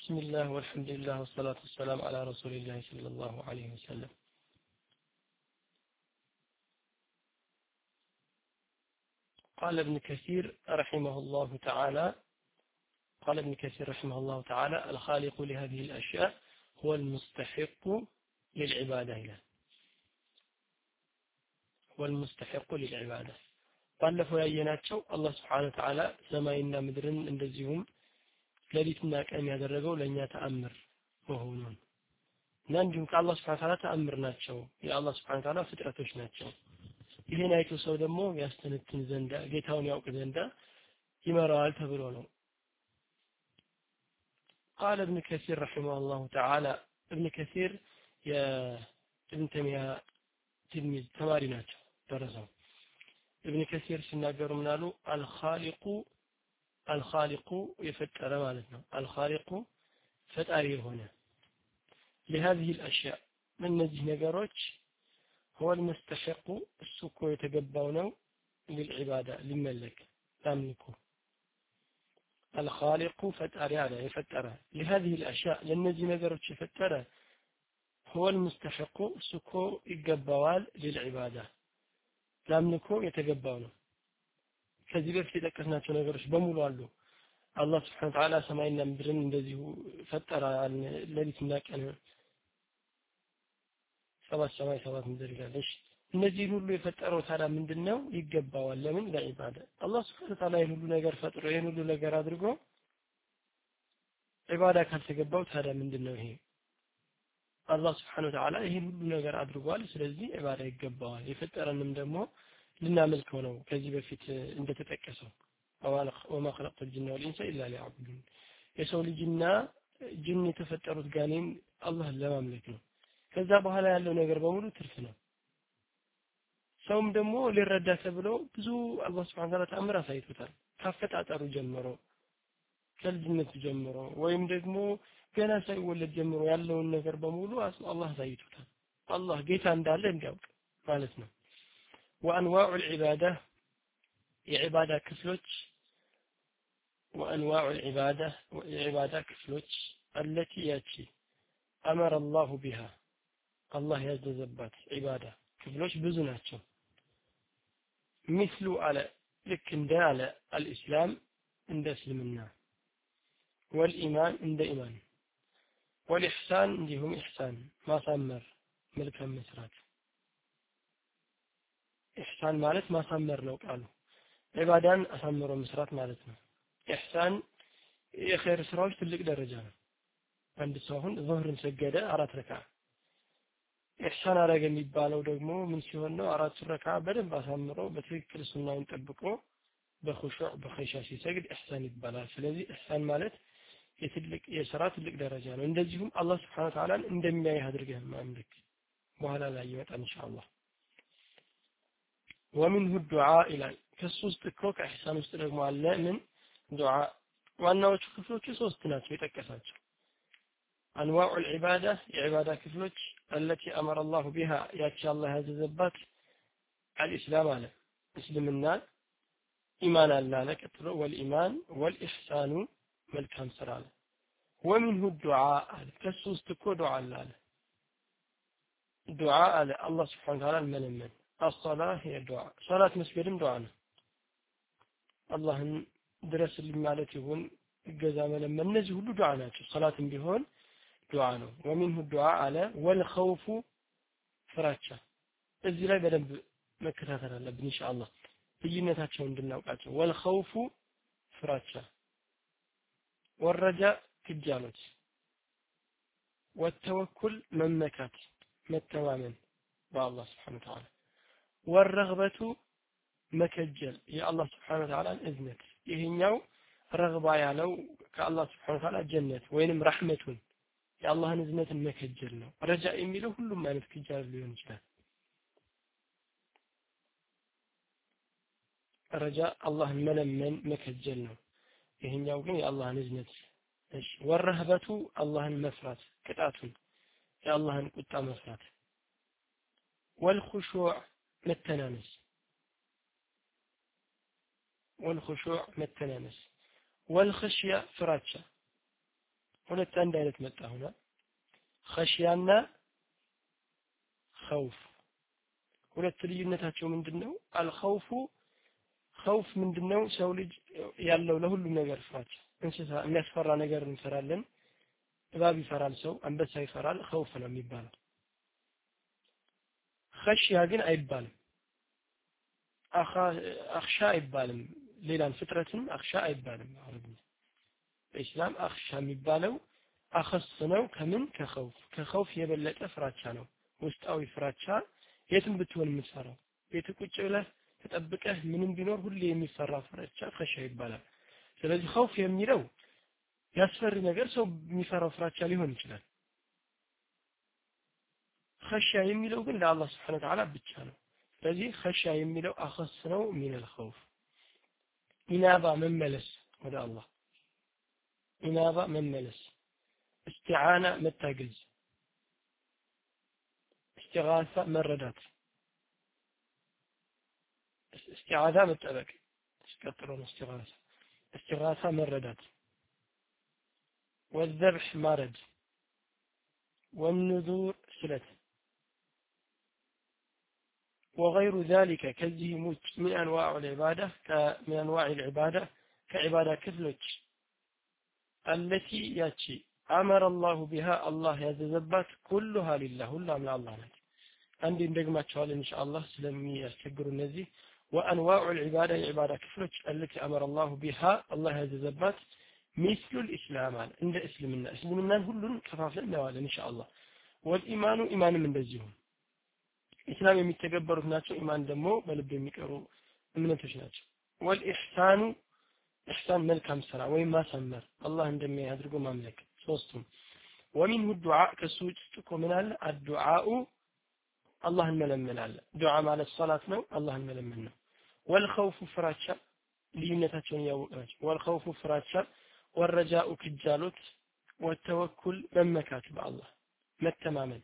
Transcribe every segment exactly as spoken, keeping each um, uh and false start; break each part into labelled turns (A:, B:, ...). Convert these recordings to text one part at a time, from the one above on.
A: بسم الله والحمد لله والصلاة والسلام على رسول الله صلى الله عليه وسلم. قال ابن كثير رحمه الله تعالى قال ابن كثير رحمه الله تعالى الخالق لهذه الأشياء هو المستحق للعبادة له هو المستحق للعبادة. ባለፈው ያየናቸው አላህ Subhanahu Wa Ta'ala ሰማይና ምድርን እንደዚሁም ሌሊትና ቀን ያደረገው ለኛ ተአምር መሆኑን እና እንዲሁም ከአላህ Subhanahu Wa Ta'ala ተአምር ናቸው የአላህ Subhanahu Wa Ta'ala ፍጥረቶች ናቸው። ይሄን አይቶ ሰው ደግሞ ያስተነትን ዘንዳ ጌታውን ያውቅ ዘንዳ ይመራዋል ተብሎ ነው። قال ابن كثير رحمه الله تعالى ابن كثير يا ابن تيمية تلميذ ተማሪ ናቸው ደረሰው ابن كثير ሲናገሩ ምናሉ الخالق الخالق يفطر ማለት ነው الخالق ፈጣሪ የሆነ لهذه الاشياء من እነዚህ ነገሮች هو المستحق السكو የተገባው ነው للعباده للملك تملكه الخالق ፈጣሪ አለ የፈጠረ لهذه الاشياء ለነዚህ ነገሮች የፈጠረ هو المستحق السكو ይገባዋል للعباده ለአምልኮ የተገባው ነው። ከዚህ በፊት የጠቀስናቸው ነገሮች በሙሉ አሉ። አላህ Subhanahu Wa Ta'ala ሰማይና ምድርን እንደዚሁ ፈጠረ ሌሊትና ቀን ሰባት ሰማይ ሰባት ምድር ይላልሽ እነዚህ ሁሉ የፈጠረው ታዲያ ምንድነው ይገባዋል ለምን ለዒባዳ አላህ Subhanahu Wa Ta'ala ይሄን ሁሉ ነገር ፈጥሮ ይሄን ሁሉ ነገር አድርጎ ዒባዳ ካልተገባው ታዲያ ምንድነው ይሄ አላህ Subhanahu Wa Ta'ala ይሄን ሁሉ ነገር አድርጓል ስለዚህ ዒባዳ ይገባዋል የፈጠረንም ደግሞ ልናመልከው ነው ከዚህ በፊት እንደተጠቀሰው وما خلقت الجن والانس الا ليعبدون የሰው ልጅና ጅን የተፈጠሩት ጋኔን አላህን ለማምለክ ነው ከዛ በኋላ ያለው ነገር በሙሉ ትርፍ ነው ሰውም ደግሞ ሊረዳ ተብሎ ብዙ አላህ Subhanahu Wa Ta'ala ተአምር አሳይቶታል ካፈጣጠሩ ጀምሮ ከልጅነቱ ጀምሮ ወይም ደግሞ ገና ሳይወለድ ጀምሮ ያለውን ነገር በሙሉ አላህ አሳይቶታል አላህ ጌታ እንዳለ እንዲያውቅ ማለት ነው وانواع العباده የዒባዳ ክፍሎች وانواع العباده የዒባዳ ክፍሎች التي ياتي امر الله بها الله ያዘዘባት ዒባዳ ክፍሎች ብዙ ናቸው مثل على ልክ እንደ አለ الاسلام እንደ እስልምና والإيمان عند إيمان والإحسان عندهم إحسان ما سمر ملك مسرات إحسان مالت ما سمر لو قالوا عبادان أسمروا مسرات مالتنا إحسان خير سراج تلك درجة عند الصهون ظهر سجدة أرات ركعة إحسان على جنب بالو دقمو من سيهنو أرات ركعة بدن بسمروا بتذكر السنة ينطبقوا بخشوع بخشاشي سجد إحسان يتبالا فالذي إحسان مالت የትልቅ የሥራ ትልቅ ደረጃ ነው እንደዚሁም አላህ Subhanahu Wa Ta'ala እንደሚያይ አድርገህ ማምለክ በኋላ ላይ ይመጣል ኢንሻአላህ ومنه الدعاء الى ከሱስት እኮ ከኢህሳን ውስጥ ደግሞ አለ ምን ዱዓ ዋናዎቹ ክፍሎች ሶስት ናቸው የጠቀሳቸው انواع العباده የዒባዳ ክፍሎች التي امر الله بها ያቺ አላህ ያዘዘባት الاسلام አለ እስልምና ኢማን አለ ለቀጥሎ والإيمان والإحسان መልካም ስራ አለ ومنه الدعاء ከሱስት እኮ ዱዓ አለ ዱዓ አለ አላህ Subhanahu Wa Ta'ala መለመን الصلاه هي دعاء صلاه መስገድም ዱዓ ነው አላህን ድረስልኝ ማለት ይሁን እገዛ መለመን እነዚህ ሁሉ ዱዓ ናቸው ሶላትም ቢሆን ዱዓ ነው ومنه الدعاء على والخوف ፍራቻ እዚህ ላይ በደንብ መከታተል አለብን ኢንሻአላህ ልዩነታቸውን እንድናውቃቸው والخوف ፍራቻ والرجاء كجالوت والتوكل مملكات متماما بالله سبحانه وتعالى والرغبة مكجل يا الله سبحانه وتعالى إذنك يهنيو رغبة يالو كالله سبحانه وتعالى جنة وينم رحمة يا الله نزنة مكجلنا رجاء يميله كل ما نتكجل ليون جلال رجاء الله ملمن مكجلنا ይሄኛው ግን የአላህን እዝነት እሺ ወረህበቱ አላህን መፍራት ቅጣቱን የአላህን ቁጣ መፍራት والخشوع መተናነስ والخشوع መተናነስ والخشية ፍራቻ ሁለት አንድ አይነት መጣ ሆነ ኸሽያና ኸውፍ ሁለት ልዩነታቸው ምንድነው አልኸውፉ ኸውፍ ምንድነው ሰው ልጅ ያለው ለሁሉም ነገር ፍራቻ እንስሳ የሚያስፈራ ነገር እንፈራለን እባብ ይፈራል ሰው አንበሳ ይፈራል ኸውፍ ነው የሚባለው ኸሽያ ግን አይባልም አኻ አኽሻ አይባልም ሌላን ፍጥረትን አኽሻ አይባልም አረብኛ በእስላም አኽሻ የሚባለው አኸስ ነው ከምን ከኸውፍ ከኸውፍ የበለጠ ፍራቻ ነው ውስጣዊ ፍራቻ የትም ብትሆን የምትፈራው ቤት ቁጭ ብለህ ተጠብቀህ ምንም ቢኖር ሁሌ የሚፈራ ፍራቻ ኸሽያ ይባላል ስለዚህ ኸውፍ የሚለው ያስፈሪ ነገር ሰው የሚፈራው ፍራቻ ሊሆን ይችላል ኸሽያ የሚለው ግን ለአላህ Subhanahu Wa Ta'ala ብቻ ነው ስለዚህ ኸሽያ የሚለው አኸስ ነው من الخوف ኢናባ መመለስ ወደ አላህ ኢናባ መመለስ እስቲዓና መታገዝ እስቲጋሳ መረዳት እስቲዓዛ መጠበቅ እስከጥሮ ነው እስቲጋሳ እስቲጋሳ መረዳት والذبح ማረድ والنذور ስለት وغير ذلك كذه من انواع العباده من انواع العباده كعباده كفلوች التي ياتي امر الله بها الله ያዘዘባት كلها لله ሁሉም ለአላህ ናት አንዴ እንደግማቸዋል ኢንሻአላህ ስለሚያስቸግሩ እነዚህ وانواع العباده العباده كفلوች التي امر الله بها الله ያዘዘባት مثل الاسلام عند اسلمنا اسلمنا ሁሉን ከፋፍለን እናዋለን ኢንሻአላህ والإيمان ኢማንም እንደዚሁ ኢስላም የሚተገበሩት ናቸው ኢማን ደግሞ በልብ የሚቀሩ እምነቶች ናቸው والإحسان إحسان መልካም ስራ ወይ ማሰመር አላህ እንደሚያደርጉ ማምለክ ሶስቱም ومنه الدعاء ከሱጭ ቆመን አለ الدعاء አላህን መለመን አለ ዱዓ ማለት ሶላት ነው አላህን መለመን ነው والخوف ፍራቻ ልዩነታቸውን ያወቅናቸው والخوف ፍራቻ والرجاء ክጃሎት والتوكل መመካት በአላህ መተማመን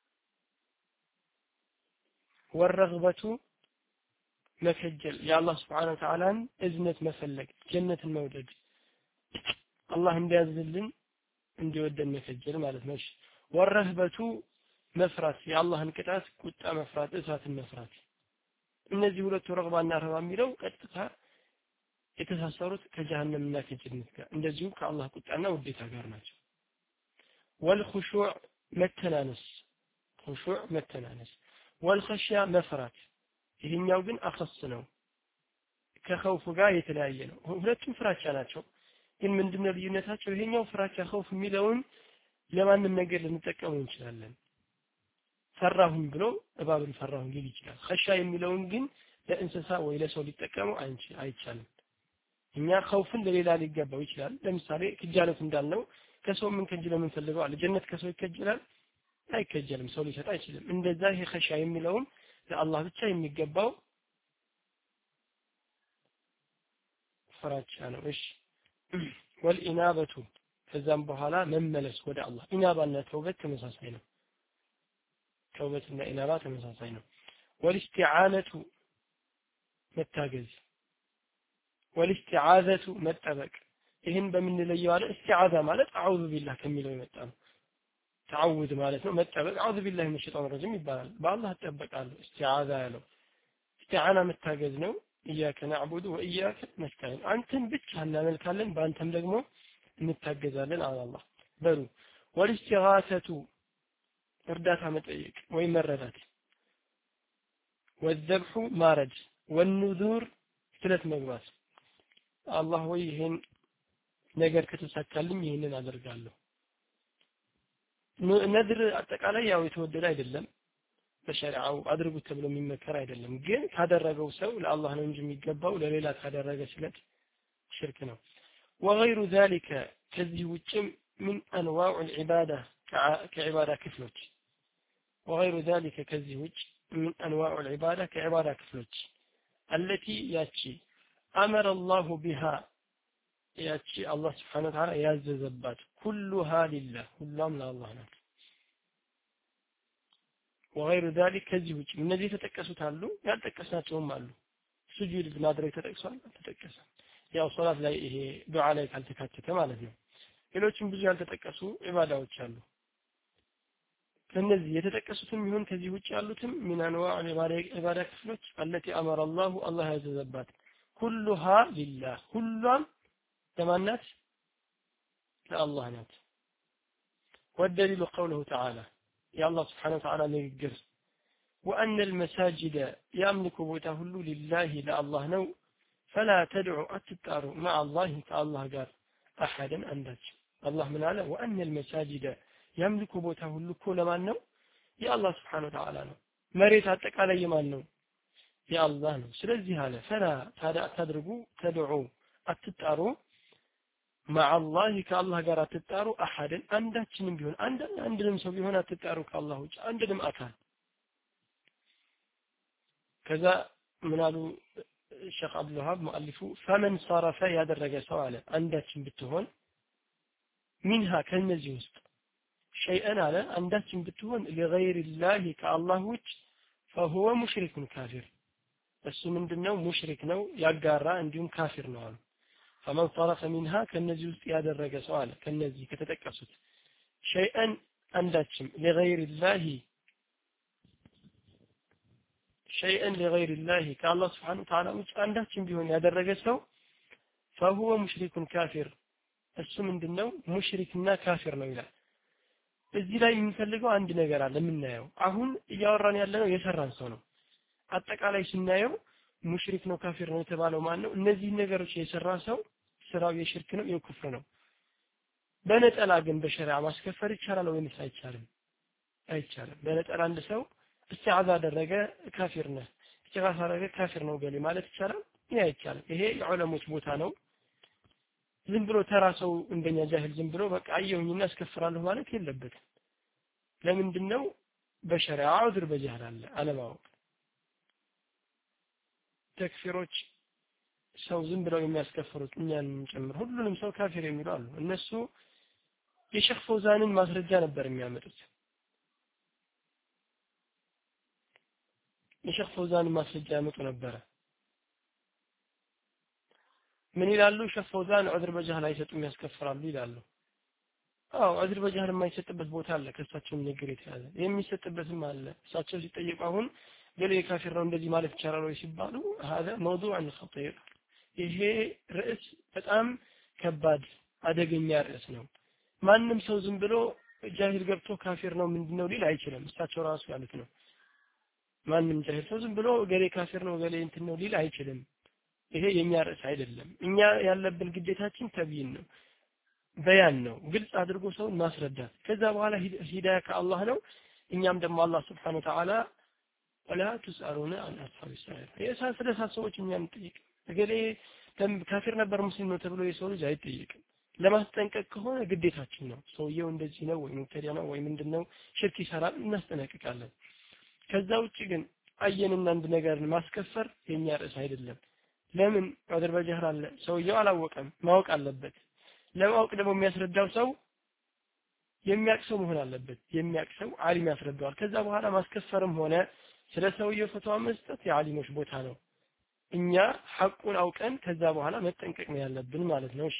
A: والرغبة መከጀል የአላህ Subhanahu Wa Ta'ala እዝነት መፈለግ ጀነትን መውደድ አላህ እንዲያዝልን እንዲወደን መከጀል ማለት ነው والرهبة መፍራት የአላህን ቅጣት ቁጣ መፍራት እሳትን መፍራት እነዚህ ሁለቱ ረግባና ረህባ የሚለው ቀጥታ የተሳሰሩት ከጀሃነምና ከጀነት ጋር እንደዚሁ ከአላህ ቁጣና ውዴታ ጋር ናቸው والخشوع መተናነስ خشوع መተናነስ والخشية መፍራት ይሄኛው ግን አخص ነው ከኸውፍ ጋር የተለያየ ነው ሁለቱም ፍራቻ ናቸው ግን ምንድነው ልዩነታቸው ይሄኛው ፍራቻ ኸውፍ የሚለውን ለማንም ነገር ልንጠቀመው እንችላለን ፈራሁን ብሎ እባብን ፈራሁን ሊል ይችላል ኸሻ የሚለውን ግን ለእንስሳ ወይ ለሰው ሊጠቀመው አይቻልም እኛ ኸውፍን ለሌላ ሊገባው ይችላል ለምሳሌ ክጃለት እንዳልነው ከሰው ምን ከጅለ ምን ፈልገው አለ ጀነት ከሰው ይከጅላል አይከጀልም ሰው ሊሰጥ አይችልም እንደዛ ይሄ ኸሻ የሚለውን ለአላህ ብቻ የሚገባው ፍራቻ ነው እሺ والإنابة ከዛም በኋላ መመለስ ወደ አላህ ኢናባና ተውበት ተመሳሳይ ነው ተውበትና ኢናባ ተመሳሳይ ነው والاستعانة መታገዝ والاستعاذة መጠበቅ ይሄን በምን ለየው አለ استعاذة ማለት አዑዙ ቢላህ ከሚለው የመጣ ነው تعوذ ማለት ነው መጠበቅ አዑዙ ቢላህ ሚነሽ ሸይጣን ረጂም ይባላል በአላህ ተጠበቃለሁ استعاذة ያለው استعانة መታገዝ ነው إياك نعبد وإياك نستعين አንተን ብቻ እናመልካለን በአንተም ደግሞ እንታገዛለን አለ አላህ በሉ والاستغاثة እርዳታ መጠየቅ ወይ መረዳት والذبح ማረድ والنذور ስለት መግባት አላህ ወይ ይሄን ነገር ከተሳካልኝ ይሄንን አደርጋለሁ ነድር አጠቃላይ ያው የተወደደ አይደለም በሸሪዓው አድርጉት ተብሎ የሚመከር አይደለም ግን ካደረገው ሰው ለአላህ ነው እንጂ የሚገባው ለሌላ ካደረገ ስለት ሽርክ ነው وغير ذلك ከዚህ ውጭም من انواع العباده كعباده ክፍሎች وغير ذلك ከዚህ ውጭ من انواع العباده كعباده ክፍሎች التي ياتي امر الله بها ያቺ አላህ Subhanahu Wa Ta'ala ያዘዘባት كلها لله ሁሉም ለአላህ ናት وغير ذلك ከዚህ ውጭ እነዚህ ተጠቀሱት አሉ ያልተጠቀሳቸውም አሉ ሱጁድ ማድረግ ተጠቅሷል ተጠቀሰ ያው ሶላት ላይ ይሄ ዱዓ ላይ ካልተካተተ ማለት ነው ሌሎችም ብዙ ያልተጠቀሱ ኢባዳዎች አሉ። ከነዚህ የተጠቀሱትም ይሁን ከዚህ ውጭ ያሉትም ሚን አንዋዕ ኢባዳ ክፍሎች አለቲ አመረ አላሁ አላህ ያዘዘባት ኩሉሃ ሊላህ ሁሏም ለማናት ለአላህ ናት። والدليل قوله تعالى يا الله سبحانه وتعالى نذكر وأن المساجد يملك بوته لله لا الله نو فلا تدعوا أتتاروا مع الله كالله قال أحدا أندج الله من على وأن المساجد يملك بوته كل ما نو يا الله سبحانه وتعالى نو مريت أتك على يمان نو يا الله نو سلزي هذا فلا تدربوا تدعوا أتتاروا مع الله كالله قال أتتاروا أحدا أندج من بيهون أندج أندلم سبيهون أتتاروا كالله وجه أندلم أكان كذا من قالوا الشيخ عبد الوهاب مؤلفه فمن صرف يدرج سواله عندك بتهون منها كالنزي وسط شيئا على عندك بتهون لغير الله كالله وجه فهو مشرك كافر بس من دنو مشرك نو يقارا عندهم كافر نو فمن صرف منها كالنزي وسط يدرج سواله كالنزي كتتكسد شيئا عندك لغير الله شيئا لغير الله كالله سبحانه وتعالى عندهم بيهون يدرج سو فهو مشرك كافر እሱ ምንድነው ሙሽሪክና ካፊር ነው ይላል። እዚህ ላይ የሚፈልገው አንድ ነገር አለ የምናየው። አሁን እያወራን ያለነው የሰራን ሰው ነው። አጠቃላይ ስናየው ሙሽሪክ ነው ካፊር ነው የተባለው ማን ነው? እነዚህ ነገሮች የሰራ ሰው ስራው የሽርክ ነው የኩፍር ነው። በነጠላ ግን በሸሪዓ ማስከፈር ይቻላል ወይስ አይቻልም? አይቻልም። በነጠላ አንድ ሰው እስቲዓዛ አደረገ ካፊር ነው፣ እስቲዓዛ አደረገ ካፊር ነው ገሌ ማለት ይቻላል? ይሄ አይቻልም። ይሄ የዑለሞች ቦታ ነው። ዝም ብሎ ተራ ሰው እንደኛ ጃሂል ዝም ብሎ በቃ አየሁኝና አስከፍራለሁ ማለት የለበትም። ለምንድነው? በሸሪዓ ዑዝር በጀህል አለ አለማወቅ። ተክፊሮች ሰው ዝም ብለው የሚያስከፍሩት እኛን ጨምሮ ሁሉንም ሰው ካፊር የሚሉ አሉ። እነሱ የሼኽ ፈውዛንን ማስረጃ ነበር የሚያመጡት። የሼኽ ፈውዛንን ማስረጃ ያመጡ ነበር። ምን ይላሉ? ሼኽ ፈውዛን ዑዝር በጀህል አይሰጡም ያስከፍራሉ ይላሉ። አዎ ዑዝር በጀህል የማይሰጥበት ቦታ አለ። ከእሳቸው ንግግር የተያዘ የሚሰጥበትም አለ። እሳቸው ሲጠየቁ አሁን ገሌ ካፊር ነው እንደዚህ ማለት ይቻላል ወይ ሲባሉ هذا موضوع خطير ይሄ ርዕስ በጣም ከባድ አደገኛ ርዕስ ነው። ማንም ሰው ዝም ብሎ ጃሂል ገብቶ ካፊር ነው ምንድነው ሊል አይችልም። እሳቸው ራሱ ያሉት ነው። ማንም ጃሂል ሰው ዝም ብሎ ገሌ ካፊር ነው ገሌ እንትን ነው ሊል አይችልም። ይሄ የኛ ርዕስ አይደለም። እኛ ያለብን ግዴታችን ተብይን ነው፣ በያን ነው፣ ግልጽ አድርጎ ሰውን ማስረዳት። ከዛ በኋላ ሂዳያ ከአላህ ነው። እኛም ደግሞ አላህ Subhanahu Wa Ta'ala ወላ ተስአሉና አን አስሐብ ሰዒር የሳስ ለሳሶች እኛን ጠይቅ እገሌ ካፊር ነበር ሙስሊም ነው ተብሎ የሰው ልጅ አይጠይቅም። ለማስጠንቀቅ ከሆነ ግዴታችን ነው። ሰውየው እንደዚህ ነው ወይ ሙተዲያ ነው ወይ ምንድነው ሽርክ ይሰራል እናስጠነቅቃለን። ከዛ ውጪ ግን አየንና አንድ ነገር ማስከፈር የኛ ርዕስ አይደለም። ለምን? ዑዝር በጀህል አለ። ሰውየው አላወቀም፣ ማወቅ አለበት። ለማወቅ ደግሞ የሚያስረዳው ሰው የሚያውቅ ሰው መሆን አለበት። የሚያውቅ ሰው ዓሊም ያስረዳዋል። ከዛ በኋላ ማስከፈርም ሆነ ስለ ሰውየው ፈትዋ መስጠት የዓሊሞች ቦታ ነው። እኛ ሐቁን አውቀን ከዛ በኋላ መጠንቀቅ ነው ያለብን ማለት ነው። እሺ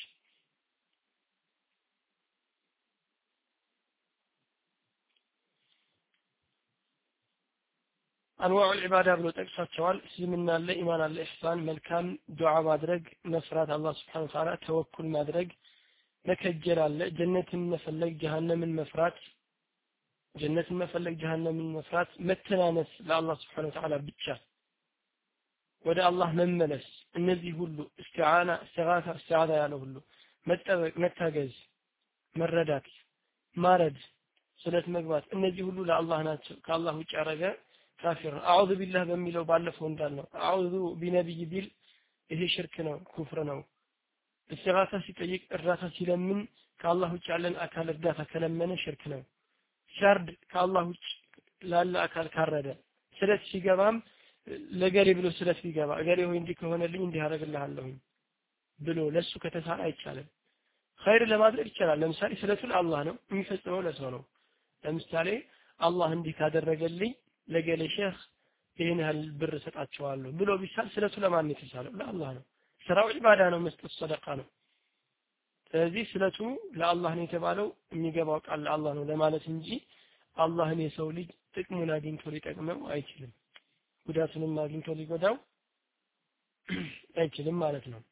A: አንዋዕ العباده ብሎ ጠቅሳቸዋል። እስልምና አለ፣ ኢማን አለ፣ ኢህሳን መልካም ዱዓ ማድረግ፣ መስራት፣ አላህ Subhanahu Wa Ta'ala ተወኩል ማድረግ፣ መከጀል አለ፣ ጀነትን መፈለግ፣ ጀሃነምን መፍራት፣ ጀነትን መፈለግ፣ ጀሃነምን መፍራት፣ መተናነስ ለአላህ Subhanahu Wa Ta'ala ብቻ ወደ አላህ መመለስ፣ እነዚህ ሁሉ እስቲዓና እስቲጋሳ እስቲዓዛ ያለው ሁሉ መጠበቅ፣ መታገዝ፣ መረዳት፣ ማረድ፣ ስለት መግባት፣ እነዚህ ሁሉ ለአላህ ናቸው። ከአላህ ውጭ ያረገ ካፊር ነው። አዑዙ ቢላህ በሚለው ባለፈው እንዳልነው አዑዙ ቢነብይ ቢል ይሄ ሽርክ ነው፣ ኩፍር ነው። እስቲጋሳ ሲጠይቅ እርዳታ ሲለምን ከአላህ ውጭ ያለን አካል እርዳታ ከለመነ ሽርክ ነው። ሸርድ ከአላህ ውጭ ላለ አካል ካረደ፣ ስለት ሲገባም ለገሌ ብሎ ስለት ሲገባ ገሌ ሆይ እንዲህ ከሆነልኝ እንዲህ አደርግልሃለሁ ብሎ ለሱ ከተሳለ አይቻልም። ኸይር ለማድረግ ይቻላል። ለምሳሌ ስለቱ ለአላህ ነው፣ የሚፈጽመው ለሰው ነው። ለምሳሌ አላህ እንዲህ ካደረገልኝ ለገሌ ሼኽ ይሄን ያህል ብር ሰጣቸዋለሁ ብሎ ቢሳል ስለቱ ለማን ነው የተሳለው? ለአላህ ነው። ስራው ዒባዳ ነው፣ መስጠት ሰደቃ ነው። ስለዚህ ስለቱ ለአላህ ነው የተባለው የሚገባው ቃል ለአላህ ነው ለማለት እንጂ አላህን የሰው ልጅ ጥቅሙን አግኝቶ ሊጠቅመው አይችልም ጉዳቱንም አግኝቶ ሊጎዳው አይችልም ማለት ነው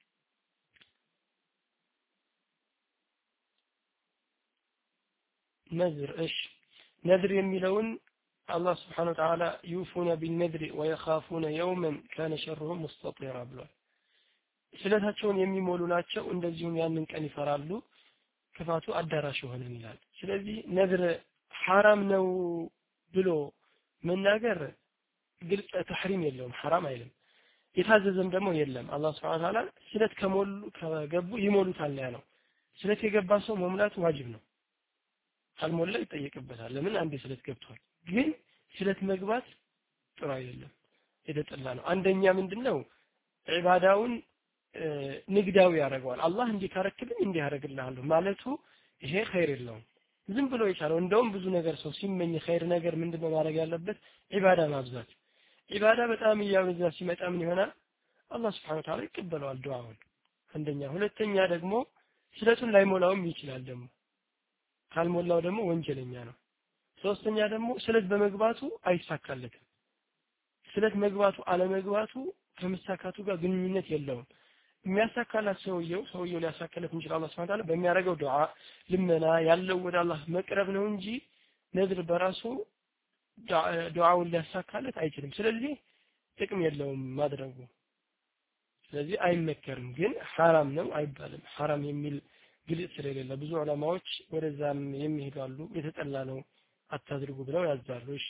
A: ነዝር እሺ ነዝር የሚለውን አላህ Subhanahu Wa Ta'ala يوفون بالنذر ويخافون يوما كان شره مستطيرا ብሏል ስለታቸውን የሚሞሉ ናቸው እንደዚሁም ያንን ቀን ይፈራሉ ክፋቱ አዳራሽ ይሆናል ይላል ስለዚህ ነዝር حرام ነው ብሎ መናገር ግልጽ ተሕሪም የለውም حرام አይልም የታዘዘም ደግሞ የለም አላህ Subhanahu Wa Ta'ala ስለት ከሞሉ ከገቡ ይሞሉታል ያለው ስለት የገባ ሰው መሙላት ዋጅብ ነው ካልሞላ ይጠየቅበታል ለምን አንዴ ስለት ገብቷል ግን ስለት መግባት ጥሩ አይደለም የተጠላ ነው አንደኛ ምንድነው ዒባዳውን ንግዳዊ ያደርገዋል አላህ እንዲህ ካረክልኝ እንዲህ ያደርግልሃለሁ ማለቱ ይሄ ኸይር የለውም ዝም ብሎ ይቻላል እንደውም ብዙ ነገር ሰው ሲመኝ ኸይር ነገር ምንድነው ማድረግ ያለበት ዒባዳ ማብዛት ዒባዳ በጣም እያበዛ ሲመጣ ምን ይሆናል አላህ Subhanahu Wa Ta'ala ይቀበለዋል ዱዓውን አንደኛ ሁለተኛ ደግሞ ስለቱን ላይሞላውም ይችላል ደግሞ ካልሞላው ደግሞ ወንጀለኛ ነው ሶስተኛ ደግሞ ስለት በመግባቱ አይሳካለትም ስለት መግባቱ አለመግባቱ ከመሳካቱ ጋር ግንኙነት የለውም የሚያሳካላት ሰውየው ሰውየው ሊያሳካለት እንጂ አላህ Subhanahu Wa Ta'ala በሚያደርገው ዱዓ ልመና ያለው ወደ አላህ መቅረብ ነው እንጂ ነዝር በራሱ ዱዓውን ሊያሳካለት አይችልም ስለዚህ ጥቅም የለውም ማድረጉ ስለዚህ አይመከርም ግን حرام ነው አይባልም حرام የሚል ግልጽ ስለሌለ ብዙ ዑለማዎች ወደዛም የሚሄዳሉ የተጠላ ነው አታድርጉ ብለው ያዛሉ እሺ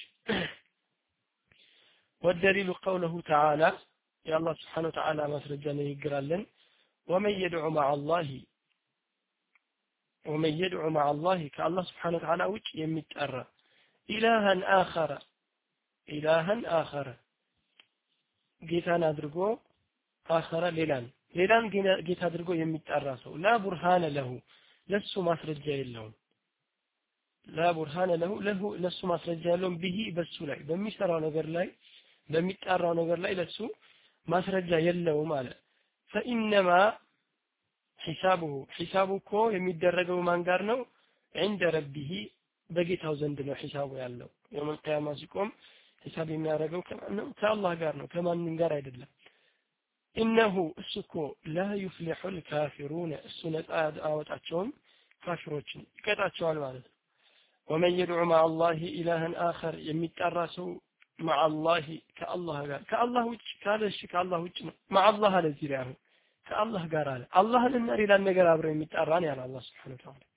A: والدليل قوله تعالى يا الله سبحانه وتعالى ማስረጃ ነው ይግራለን ومن يدعو مع الله ومن يدعو مع الله كالله سبحانه وتعالى ውጭ የሚጠራ إلها آخر إلها آخر ጌታን አድርጎ آخر ሌላን ሌላን ጌታ አድርጎ የሚጠራ ሰው لا برهان له ለሱ ማስረጃ የለውም لا برهان له له ለሱ ማስረጃ የለውም به በሱ ላይ በሚሰራው ነገር ላይ በሚጣራው ነገር ላይ ለሱ ማስረጃ የለውም ማለት فإنما حسابه حسابه እኮ የሚደረገው ማን ጋር ነው عند ربه በጌታው ዘንድ ነው ሒሳቡ ያለው የውም القيامة ሲቆም ሒሳብ የሚያደርገው ከማን ነው ከአላህ ጋር ነው ከማንም ጋር አይደለም إنه እሱኮ لا يفلح الكافرون እሱ ነፃ አወጣቸውም ካፊሮችን ይቀጣቸዋል ማለት ነው ومن يدعو مع الله إلها آخر የሚጣራ ሰው مع الله كالله ጋር ከአላህ ውጭ ካለ እሺ ከአላህ ውጭ ነው مع الله ለዚህ ላይ አሁን ከአላህ ጋር አለ አላህንና ሌላን ነገር አብረው የሚጣራን ያለ አላህ Subhanahu Wa Ta'ala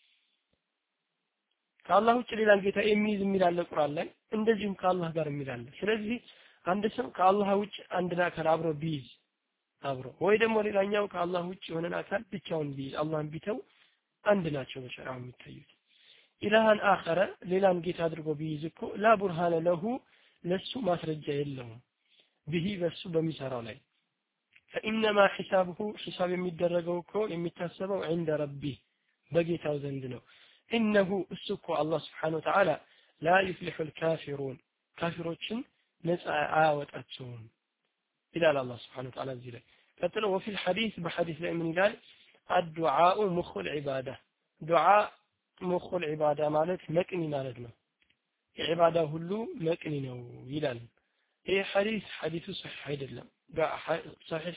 A: ከአላህ ውጭ ሌላን ጌታ የሚይዝ የሚል አለ ቁርአን ላይ እንደዚህም ከአላህ ጋር የሚል አለ ስለዚህ አንድ ሰው ከአላህ ውጭ አንድን አካል አብሮ ቢይዝ አብሮ ወይ ደግሞ ሌላኛው ከአላህ ውጭ የሆነን አካል ብቻውን ቢይዝ አላህን ቢተው አንድ ናቸው በሸሪዓው የሚታዩት ኢላሃን አኸረ ሌላን ጌታ አድርጎ ቢይዝ እኮ ላ ቡርሃነ ለሁ ለሱ ማስረጃ የለውም ቢሂ በሱ በሚሰራው ላይ فإنما حسابه حساب የሚደረገው እኮ የሚታሰበው عند ربه በጌታው ዘንድ ነው إنه እሱኮ አላህ Subhanahu Wa Ta'ala لا يفلح الكافرون ካፊሮችን ነፃ አያወጣቸውም ይላል አላህ Subhanahu Wa Ta'ala እዚህ ላይ ቀጥሎ وفي الحديث በሐዲስ ላይ ምን ይላል الدعاء مخ العبادة دعاء مخ العبادة ማለት መቅኒ ማለት ነው የዒባዳ ሁሉ መቅኒ ነው ይላል ይሄ ሐዲስ ሐዲሱ صحيح አይደለም صحيح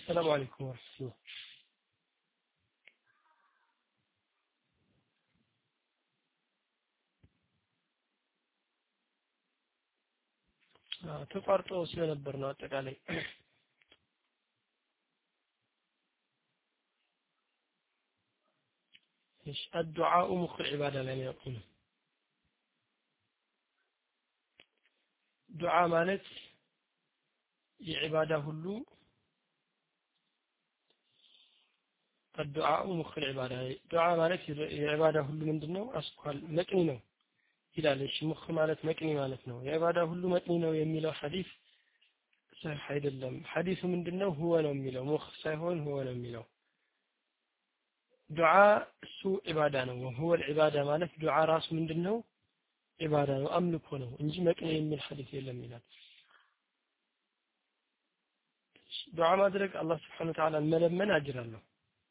A: السلام عليكم ورحمة الله. ተቋርጦ ስለነበር ነው አጠቃላይ ايش الدعاء مخ العباده لا يقول دعاء ማለት የዒባዳ ሁሉ الدعاء مخ العباده دعاء ማለት የዒባዳ ሁሉ ምንድነው አስኳል መቅኒ ነው ይላል እሺ ሙኽ ማለት መቅኒ ማለት ነው የዒባዳ ሁሉ መቅኒ ነው የሚለው ሐዲስ صحيح አይደለም ሐዲሱ ምንድነው هو ነው የሚለው ሙኽ ሳይሆን هو ነው የሚለው ዱዓ እሱ ዒባዳ ነው وهو العباده ማለት ዱዓ ራሱ ምንድነው ዒባዳ ነው አምልኮ ነው እንጂ መቅኒ የሚል ሐዲስ የለም ይላል ዱዓ ማድረግ አላህ Subhanahu Wa Ta'ala መለመን አጅር አለው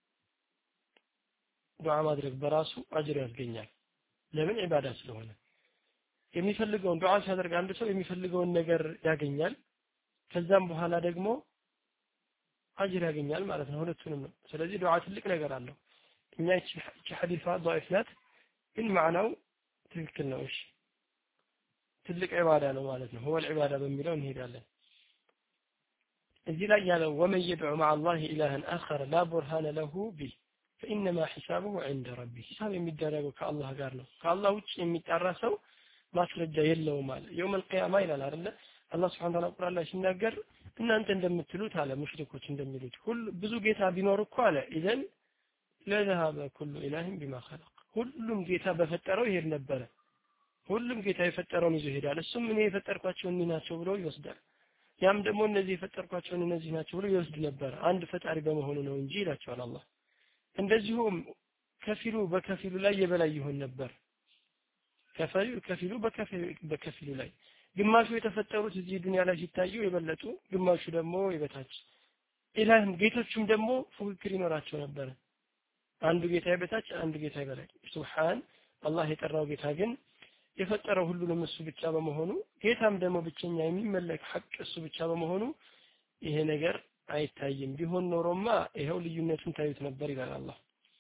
A: ዱዓ ማድረግ በራሱ አጅር ያስገኛል ለምን ዒባዳ ስለሆነ የሚፈልገውን ዱዓ ሲያደርግ አንድ ሰው የሚፈልገውን ነገር ያገኛል ከዛም በኋላ ደግሞ አጅር ያገኛል ማለት ነው ሁለቱንም ነው ስለዚህ ዱዓ ትልቅ ነገር አለው እኛ እቺ ሐዲሷ ضعيف ናት ግን ማዕናው ትክክል ነው እሺ ትልቅ ዒባዳ ነው ማለት ነው هو العباده በሚለው እንሄዳለን እዚህ ላይ ያለው ومن يدعو مع الله إلها آخر لا برهان له به فإنما حسابه عند ربه حساب የሚደረገው ከአላህ ጋር ነው ከአላህ ውጭ የሚጣራ ሰው ማስረጃ የለውም ማለት يوم القيامه ይላል አይደል አላህ Subhanahu Wa Ta'ala ቁርአን ላይ ሲናገር እናንተ እንደምትሉት አለ ሙሽሪኮች እንደሚሉት ሁሉ ብዙ ጌታ ቢኖር እኮ አለ ኢዘን ለذهب كل اله بما خلق ሁሉም ጌታ በፈጠረው ይሄድ ነበር ሁሉም ጌታ የፈጠረውን ይዞ ይሄዳል እሱም እኔ የፈጠርኳቸው እኔ ናቸው ብሎ ይወስዳል ያም ደግሞ እነዚህ የፈጠርኳቸው እነዚህ ናቸው ብሎ ይወስድ ነበር አንድ ፈጣሪ በመሆኑ ነው እንጂ ይላቸዋል አላህ እንደዚሁም ከፊሉ በከፊሉ ላይ የበላይ ይሆን ነበር ከፊሉ ከፊሉ በከፊሉ ላይ ግማሹ የተፈጠሩት እዚህ ዱንያ ላይ ሲታዩ የበለጡ ግማሹ ደግሞ የበታች ኢላህም ጌቶችም ደግሞ ፉክክር ይኖራቸው ነበር አንዱ ጌታ የበታች አንዱ ጌታ ይበላይ ሱብሃን አላህ የጠራው ጌታ ግን የፈጠረው ሁሉንም እሱ ብቻ በመሆኑ ጌታም ደግሞ ብቸኛ የሚመለክ ሐቅ እሱ ብቻ በመሆኑ ይሄ ነገር አይታይም ቢሆን ኖሮማ ይሄው ልዩነቱን ታዩት ነበር ይላል አላህ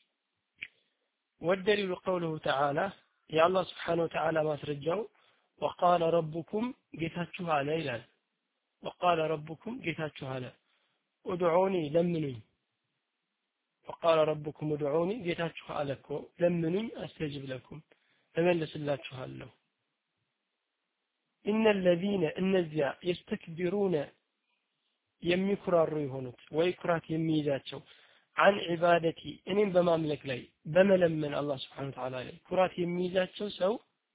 A: والدليل قوله تعالى يا الله سبحانه وتعالى ማስረጃው وقال ربكم ጌታችሁ አለ ይላል وقال ربكم ጌታችሁ አለ ادعوني ለምኑኝ وقال ربكم ادعوني ጌታችሁ አለ እኮ ለምኑኝ استجب لكم እመልስላችኋለሁ ان الذين እነዚያ يستكبرون የሚኩራሩ የሆኑት ወይ ኩራት የሚይዛቸው عن عبادتي እኔን በማምለክ ላይ በመለመን አላህ Subhanahu Wa Ta'ala ላይ ኩራት የሚይዛቸው ሰው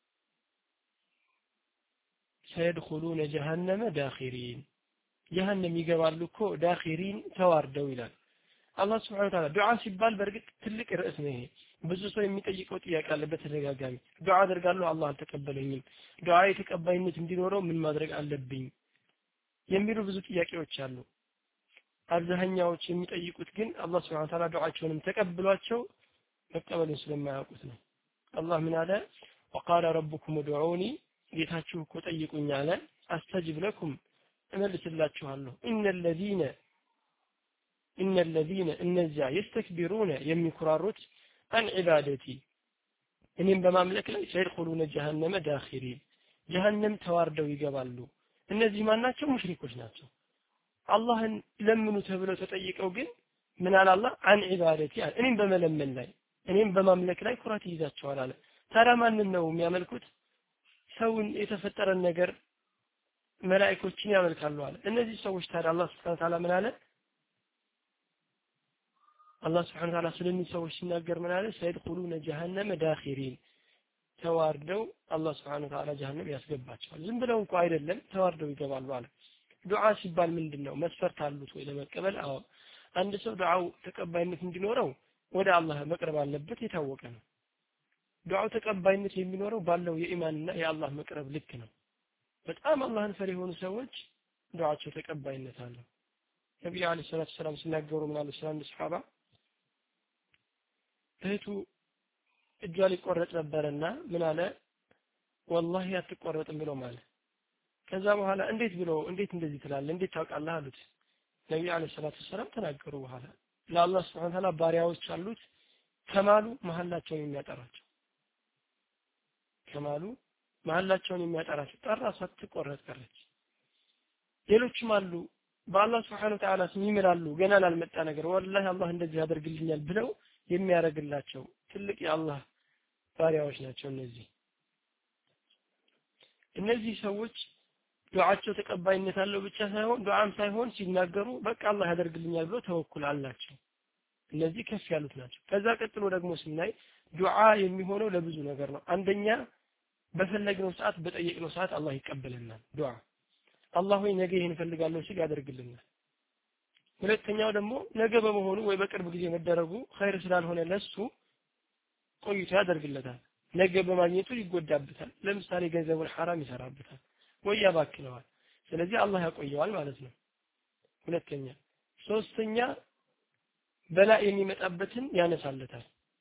A: سيدخلون جهنم داخرين جهنم ይገባሉ እኮ ዳኺሪን ተዋርደው ይላል አላህ Subhanahu Wa Ta'ala ዱዓ ሲባል በርግጥ ትልቅ ርዕስ ነው ይሄ ብዙ ሰው የሚጠይቀው ጥያቄ አለ በተደጋጋሚ ዱዓ አደርጋለሁ አላህ አልተቀበለኝም ዱዓ የተቀባይነት እንዲኖረው ምን ማድረግ አለብኝ የሚሉ ብዙ ጥያቄዎች አሉ አብዛኛዎች የሚጠይቁት ግን አላህ Subhanahu Wa Ta'ala ዱዓቸውንም ተቀብሏቸው መቀበልን ስለማያውቁት ነው አላህ ምን አለ وقال ربكم ادعوني ጌታችሁ እኮ ጠይቁኝ አለ አስተጅብ ለኩም እመልስላችኋለሁ ان الذين ان الذين እነዚያ يستكبرون የሚኩራሩት عن عبادتي እኔም በማምለክ ላይ سيدخلون جهنم داخرين جهنم ተዋርደው ይገባሉ እነዚህ ማናቸው ሙሽሪኮች ናቸው አላህን ለምኑ ተብለው ተጠይቀው ግን ምን አለ አላህ عن عبادتي እኔም በመለመን ላይ እኔም በማምለክ ላይ ኩራት ይይዛቸዋል አለ ታዲያ ማንን ነው የሚያመልኩት ሰውን የተፈጠረን ነገር መላእክቶችን ያመልካሉ አለ እነዚህ ሰዎች ታዲያ አላህ Subhanahu Wa Ta'ala ምን አለ አላህ Subhanahu Wa Ta'ala ስለዚህ ሰዎች ሲናገር ምን አለ سيدخلون جهنم داخرين ተዋርደው አላህ Subhanahu Wa Ta'ala ጀሃነም ያስገባቸዋል ዝም ብለው እንኳን አይደለም ተዋርደው ይገባሉ አለ ዱዓ ሲባል ምንድነው መስፈርት አሉት ወይ ለመቀበል አዎ አንድ ሰው ዱዓው ተቀባይነት እንዲኖረው ወደ አላህ መቅረብ አለበት የታወቀ ነው ዱዓው ተቀባይነት የሚኖረው ባለው የኢማንና የአላህ መቅረብ ልክ ነው በጣም አላህን ፈሪ የሆኑ ሰዎች ዱዓቸው ተቀባይነት አለው ነብዩ አለይሂ ሰላቱ ሰላም ሲናገሩ ምን አሉ ሰላም ሱሐባ እህቱ እጇ ሊቆረጥ ነበርና ምን አለ والله አትቆረጥም ብሎ ማለት ከዛ በኋላ እንዴት ብሎ እንዴት እንደዚህ ትላለህ እንዴት ታውቃለህ አሉት ነብዩ አለይሂ ሰላቱ ሰላም ተናገሩ በኋላ ለአላህ Subhanahu Ta'ala ባሪያዎች አሉት ከማሉ መሐላቸውን የሚያጠራቸው ከማሉ መሐላቸውን የሚያጠራቸው ጠራ ሳትቆረጥ ቀረች ሌሎችም አሉ በአላህ Subhanahu Ta'ala ስም ይምላሉ ገና ላልመጣ ነገር ወላሂ አላህ እንደዚህ ያደርግልኛል ብለው የሚያረግላቸው ትልቅ የአላህ ባሪያዎች ናቸው እነዚህ እነዚህ ሰዎች ዱዓቸው ተቀባይነት አለው ብቻ ሳይሆን ዱዓም ሳይሆን ሲናገሩ በቃ አላህ ያደርግልኛል ብሎ ተወኩል አላቸው እነዚህ ከፍ ያሉት ናቸው ከዛ ቀጥሎ ደግሞ ስናይ ዱዓ የሚሆነው ለብዙ ነገር ነው አንደኛ በፈለግነው ሰዓት በጠየቅነው ሰዓት አላህ ይቀበልናል ዱዓ አላህ ወይ ነገ ይሄን ፈልጋለሁ ሲል ያደርግልናል ሁለተኛው ደግሞ ነገ በመሆኑ ወይ በቅርብ ጊዜ መደረጉ ኸይር ስላልሆነ ለሱ ቆይቶ ያደርግለታል ነገ በማግኘቱ ይጎዳበታል ለምሳሌ ገንዘቡን حرام ይሰራበታል ወይ ያባክነዋል ስለዚህ አላህ ያቆየዋል ማለት ነው ሁለተኛ ሶስተኛ በላ የሚመጣበትን ያነሳለታል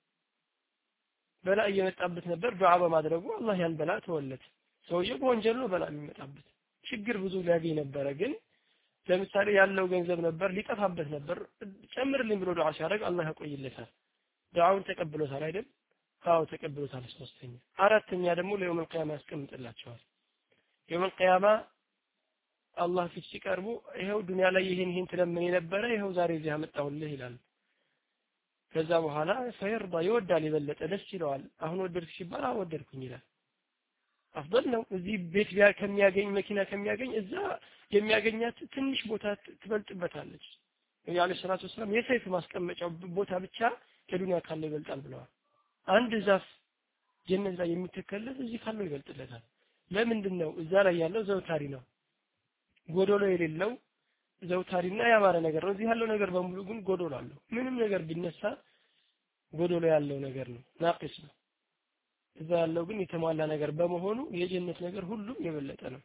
A: በላ እየመጣበት ነበር ዱዓ በማድረጉ አላህ ያን በላ ተወለት ሰውየው በወንጀል ነው በላ የሚመጣበት ችግር ብዙ ሊያገኝ ነበር ግን ለምሳሌ ያለው ገንዘብ ነበር ሊጠፋበት ነበር ጨምርልኝ ብሎ ዱዓ ሲያደርግ አላህ ያቆይለታል ዱዓውን ተቀብሎታል አይደል አዎ ተቀብሎታል ሶስተኛ አራተኛ ደግሞ ለየውም القيامه ያስቀምጥላቸዋል የውም القيامه አላህ ፊት ሲቀርቡ ይሄው ዱንያ ላይ ይሄን ይሄን ተለምን የነበረ ይሄው ዛሬ እዚህ አመጣሁልህ ይላል ከዛ በኋላ ፈይርዳ ይወዳል ይበለጠ ደስ ይለዋል አሁን ወደድክ ሲባል አወደድኩኝ ይላል አፍضل ነው እዚህ ቤት ቢያ ከሚያገኝ መኪና ከሚያገኝ እዛ የሚያገኛት ትንሽ ቦታ ትበልጥበታለች ያለ ሰላቱ ሰላም የሰይፍ ማስቀመጫው ቦታ ብቻ ከዱንያ ካለ ይበልጣል ብለዋል አንድ ዛፍ ጀነት ላይ የሚተከለት እዚህ ካለው ይበልጥለታል ለምንድነው እዛ ላይ ያለው ዘውታሪ ነው ጎዶሎ የሌለው ዘውታሪና ያማረ ነገር ነው እዚህ ያለው ነገር በሙሉ ግን ጎዶሎ አለው ምንም ነገር ቢነሳ ጎዶሎ ያለው ነገር ነው ናቂስ ነው እዛ ያለው ግን የተሟላ ነገር በመሆኑ የጀነት ነገር ሁሉም የበለጠ ነው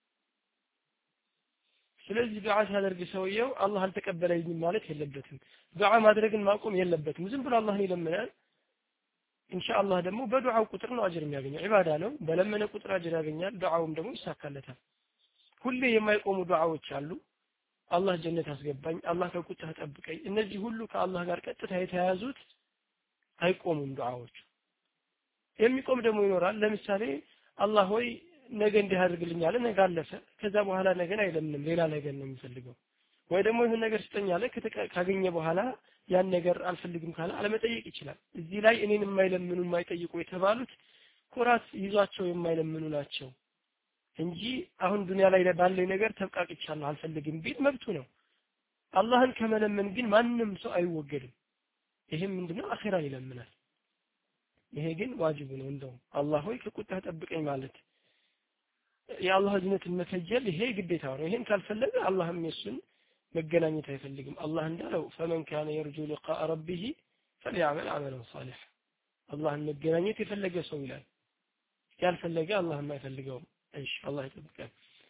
A: ስለዚህ ዱዓ ሲያደርግ ሰውየው አላህ አልተቀበለኝም ማለት የለበትም ዱዓ ማድረግን ማቆም የለበትም ዝም ብሎ አላህን ይለምናል ኢንሻአላህ ደግሞ በዱዓው ቁጥር ነው አጅር የሚያገኘው ኢባዳ ነው በለመነ ቁጥር አጅር ያገኛል ዱዓውም ደግሞ ይሳካለታል ሁሌ የማይቆሙ ዱዓዎች አሉ አላህ ጀነት አስገባኝ አላህ ከቁጣ ተጠብቀኝ እነዚህ ሁሉ ከአላህ ጋር ቀጥታ የተያያዙት አይቆሙም ዱዓዎች የሚቆም ደግሞ ይኖራል ለምሳሌ አላህ ሆይ ነገ እንዲህ አድርግልኛል ነገ አለፈ ከዛ በኋላ ነገን አይለምንም ሌላ ነገር ነው የሚፈልገው ወይ ደግሞ ይሄን ነገር ስጠኛለ ካገኘ በኋላ ያን ነገር አልፈልግም ካለ አለመጠየቅ ይችላል እዚህ ላይ እኔን የማይለምኑ የማይጠይቁ የተባሉት ኩራት ይዟቸው የማይለምኑ ናቸው እንጂ አሁን ዱንያ ላይ ባለው ነገር ተብቃቅቻለሁ አልፈልግም ቢል መብቱ ነው አላህን ከመለመን ግን ማንንም ሰው አይወገድም ይሄም ምንድነው አኺራ ይለምናል ይሄ ግን ዋጅብ ነው እንደው አላህ ሆይ ከቁጣ ተጠብቀኝ ማለት የአላህ እዝነትን መከጀል ይሄ ግዴታው ነው ይሄን ካልፈለገ አላህም የሱን መገናኘት አይፈልግም አላህ እንዳለው فمن كان يرجو لقاء ربه فليعمل عملا صالحا አላህን መገናኘት የፈለገ ሰው ይላል ያልፈለገ አላህም አይፈልገውም ايش الله يتبقى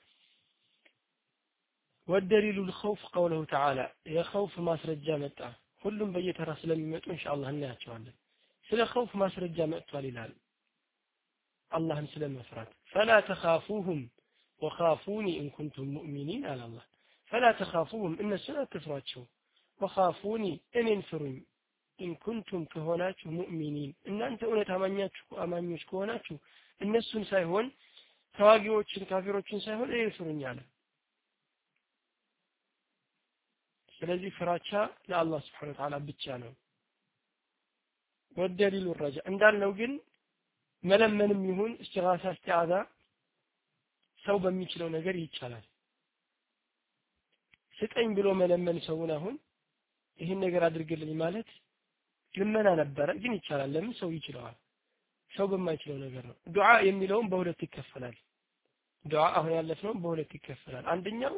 A: والدليل الخوف قوله تعالى يا خوف ما سرجا متى ሁሉም በየተራ ስለሚመጡ ኢንሻአላህ እናያቸዋለን ስለ خوف ማስረጃ መጥቷል ይላል አላህን ስለመፍራት فلا تخافوهم وخافوني ان كنتم مؤمنين على الله فلا تخافوهم ان سنة تفراتشو وخافوني ان انفرون ان كنتم كهوناتشو مؤمنين ان انت اونت አማኛችሁ አማኞች ከሆናችሁ እነሱን ሳይሆን ተዋጊዎችን ካፊሮችን ሳይሆን ይፍሩኝ አለ ስለዚህ ፍራቻ ለአላህ Subhanahu Wa Ta'ala ብቻ ነው ወደሊሉ ረጃ እንዳልነው ግን መለመንም ይሁን እስቲጋሳ እስቲዓዛ ሰው በሚችለው ነገር ይቻላል ስጠኝ ብሎ መለመን ሰውን አሁን ይሄን ነገር አድርግልኝ ማለት ልመና ነበረ ግን ይቻላል ለምን ሰው ይችላል ሰው በማይችለው ነገር ነው ዱዓ የሚለውን በሁለት ይከፈላል ዱዓ አሁን ያለፈው በሁለት ይከፈላል አንደኛው